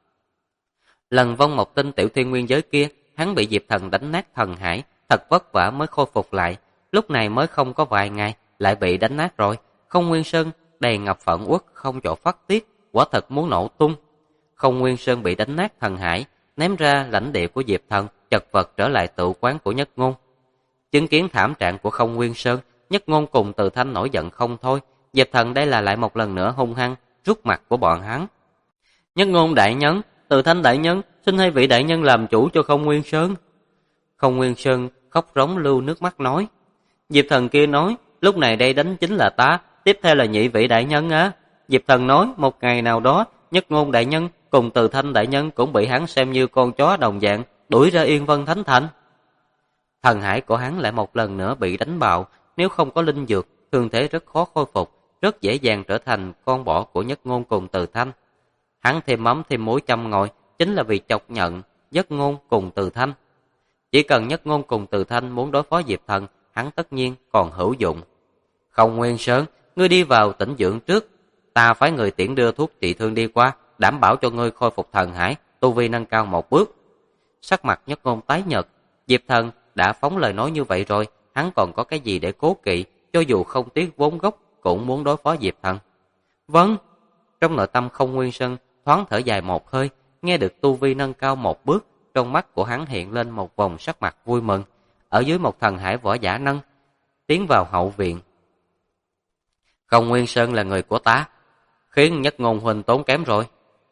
Lần vong một tinh tiểu thiên nguyên giới kia, hắn bị Diệp Thần đánh nát thần hải, thật vất vả mới khôi phục lại, lúc này mới không có vài ngày, lại bị đánh nát rồi. Không Nguyên Sơn đầy ngập phẫn uất, không chỗ phát tiết, quả thật muốn nổ tung. Không Nguyên Sơn bị đánh nát thần hải, ném ra lãnh địa của Diệp Thần, chật vật trở lại tự quán của Nhất Ngôn. Chứng kiến thảm trạng của Không Nguyên Sơn, Nhất Ngôn cùng Từ Thanh nổi giận không thôi. Diệp Thần đây là lại một lần nữa hung hăng rút mặt của bọn hắn. Nhất Ngôn đại nhân, Từ Thanh đại nhân, xin hai vị đại nhân làm chủ cho Không Nguyên Sơn. Không Nguyên Sơn khóc rống lưu nước mắt nói. Diệp Thần kia nói, lúc này đây đánh chính là ta, tiếp theo là nhị vị đại nhân á. Diệp Thần nói, một ngày nào đó, Nhất Ngôn đại nhân cùng Từ Thanh đại nhân cũng bị hắn xem như con chó đồng dạng, đuổi ra Yên Vân Thánh Thành. Thần hải của hắn lại một lần nữa bị đánh bạo, nếu không có linh dược, thương thế rất khó khôi phục, rất dễ dàng trở thành con bọ của Nhất Ngôn cùng Từ Thanh. Hắn thêm mắm thêm muối châm ngòi, chính là vì chọc nhận Nhất Ngôn cùng Từ Thanh. Chỉ cần Nhất Ngôn cùng Từ Thanh muốn đối phó Diệp Thần, hắn tất nhiên còn hữu dụng. Không Nguyên Sơn, ngươi đi vào tĩnh dưỡng trước, ta phái người tiễn đưa thuốc trị thương đi qua, đảm bảo cho ngươi khôi phục thần hải, tu vi nâng cao một bước. Sắc mặt Nhất Ngôn tái nhợt, Diệp Thần đã phóng lời nói như vậy rồi, hắn còn có cái gì để cố kỵ, cho dù không tiếc vốn gốc cũng muốn đối phó Diệp Thần. Vâng. Trong nội tâm Không Nguyên Sơn thoáng thở dài một hơi, nghe được tu vi nâng cao một bước, trong mắt của hắn hiện lên một vòng sắc mặt vui mừng. Ở dưới một thần hải võ giả nâng tiến vào hậu viện. Không Nguyên Sơn là người của ta, khiến Nhất Ngôn huynh tốn kém rồi.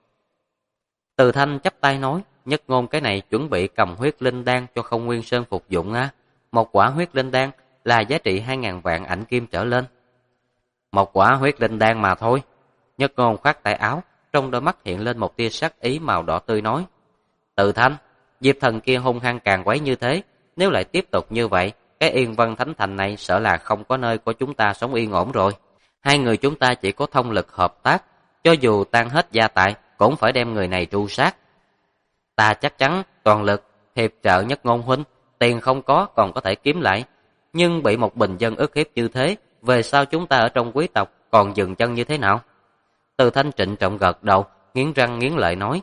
Từ Thanh chắp tay nói, Nhất Ngôn cái này chuẩn bị cầm huyết linh đan cho Không Nguyên Sơn phục dụng á. Một quả huyết linh đan là giá trị 2.000 vạn ảnh kim trở lên. Một quả huyết linh đan mà thôi. Nhất Ngôn khoát tay áo, trong đôi mắt hiện lên một tia sắc ý màu đỏ tươi nói. Từ Thanh, Diệp Thần kia hung hăng càng quấy như thế, nếu lại tiếp tục như vậy, cái Yên Vân Thánh Thành này sợ là không có nơi của chúng ta sống yên ổn rồi. Hai người chúng ta chỉ có thông lực hợp tác, cho dù tan hết gia tài, cũng phải đem người này tru sát. Ta chắc chắn toàn lực hiệp trợ Nhất Ngôn huynh, tiền không có còn có thể kiếm lại, nhưng bị một bình dân ức hiếp như thế, về sau chúng ta ở trong quý tộc còn dừng chân như thế nào? Từ Thanh trịnh trọng gật đầu, nghiến răng nghiến lợi nói.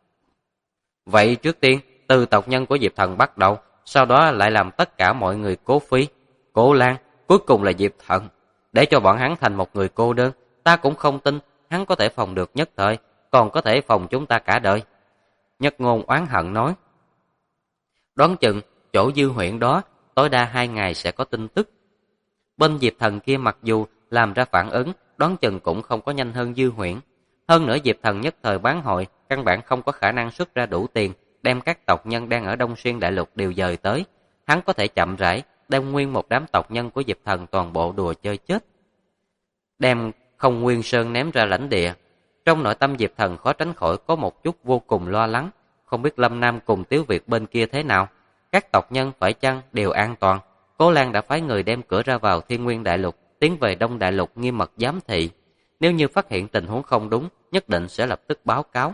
Vậy trước tiên, từ tộc nhân của Diệp Thần bắt đầu, sau đó lại làm tất cả mọi người Cố Phi, Cố Lan, cuối cùng là Diệp Thần. Để cho bọn hắn thành một người cô đơn, ta cũng không tin hắn có thể phòng được nhất thời, còn có thể phòng chúng ta cả đời. Nhất Ngôn oán hận nói. Đoán chừng, chỗ Dư huyện đó, tối đa 2 ngày sẽ có tin tức. Bên Diệp Thần kia mặc dù làm ra phản ứng, đoán chừng cũng không có nhanh hơn Dư huyện. Hơn nữa Diệp Thần nhất thời bán hội, căn bản không có khả năng xuất ra đủ tiền, đem các tộc nhân đang ở Đông Xuyên Đại Lục đều dời tới. Hắn có thể chậm rãi, đem nguyên một đám tộc nhân của Diệp Thần toàn bộ đùa chơi chết. Đem Không Nguyên Sơn ném ra lãnh địa. Trong nội tâm Diệp Thần khó tránh khỏi có một chút vô cùng lo lắng, không biết Lâm Nam cùng Tiếu Việt bên kia thế nào. Các tộc nhân phải chăng đều an toàn? Cố Lan đã phái người đem cửa ra vào Thiên Nguyên Đại Lục, tiến về Đông Đại Lục nghiêm mật giám thị. Nếu như phát hiện tình huống không đúng, nhất định sẽ lập tức báo cáo.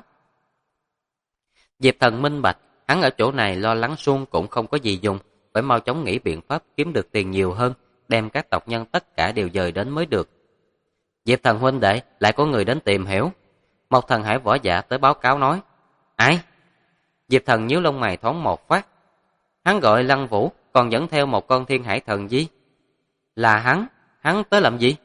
Diệp Thần minh bạch, hắn ở chỗ này lo lắng suông cũng không có gì dùng, phải mau chóng nghĩ biện pháp kiếm được tiền nhiều hơn, đem các tộc nhân tất cả đều dời đến mới được. Diệp Thần huynh đệ, lại có người đến tìm hiểu. Một thần hải võ giả tới báo cáo nói. Ai? Diệp Thần nhíu lông mày thoáng một phát. Hắn gọi Lăng Vũ, còn dẫn theo một con thiên hải thần gì? Là hắn tới làm gì?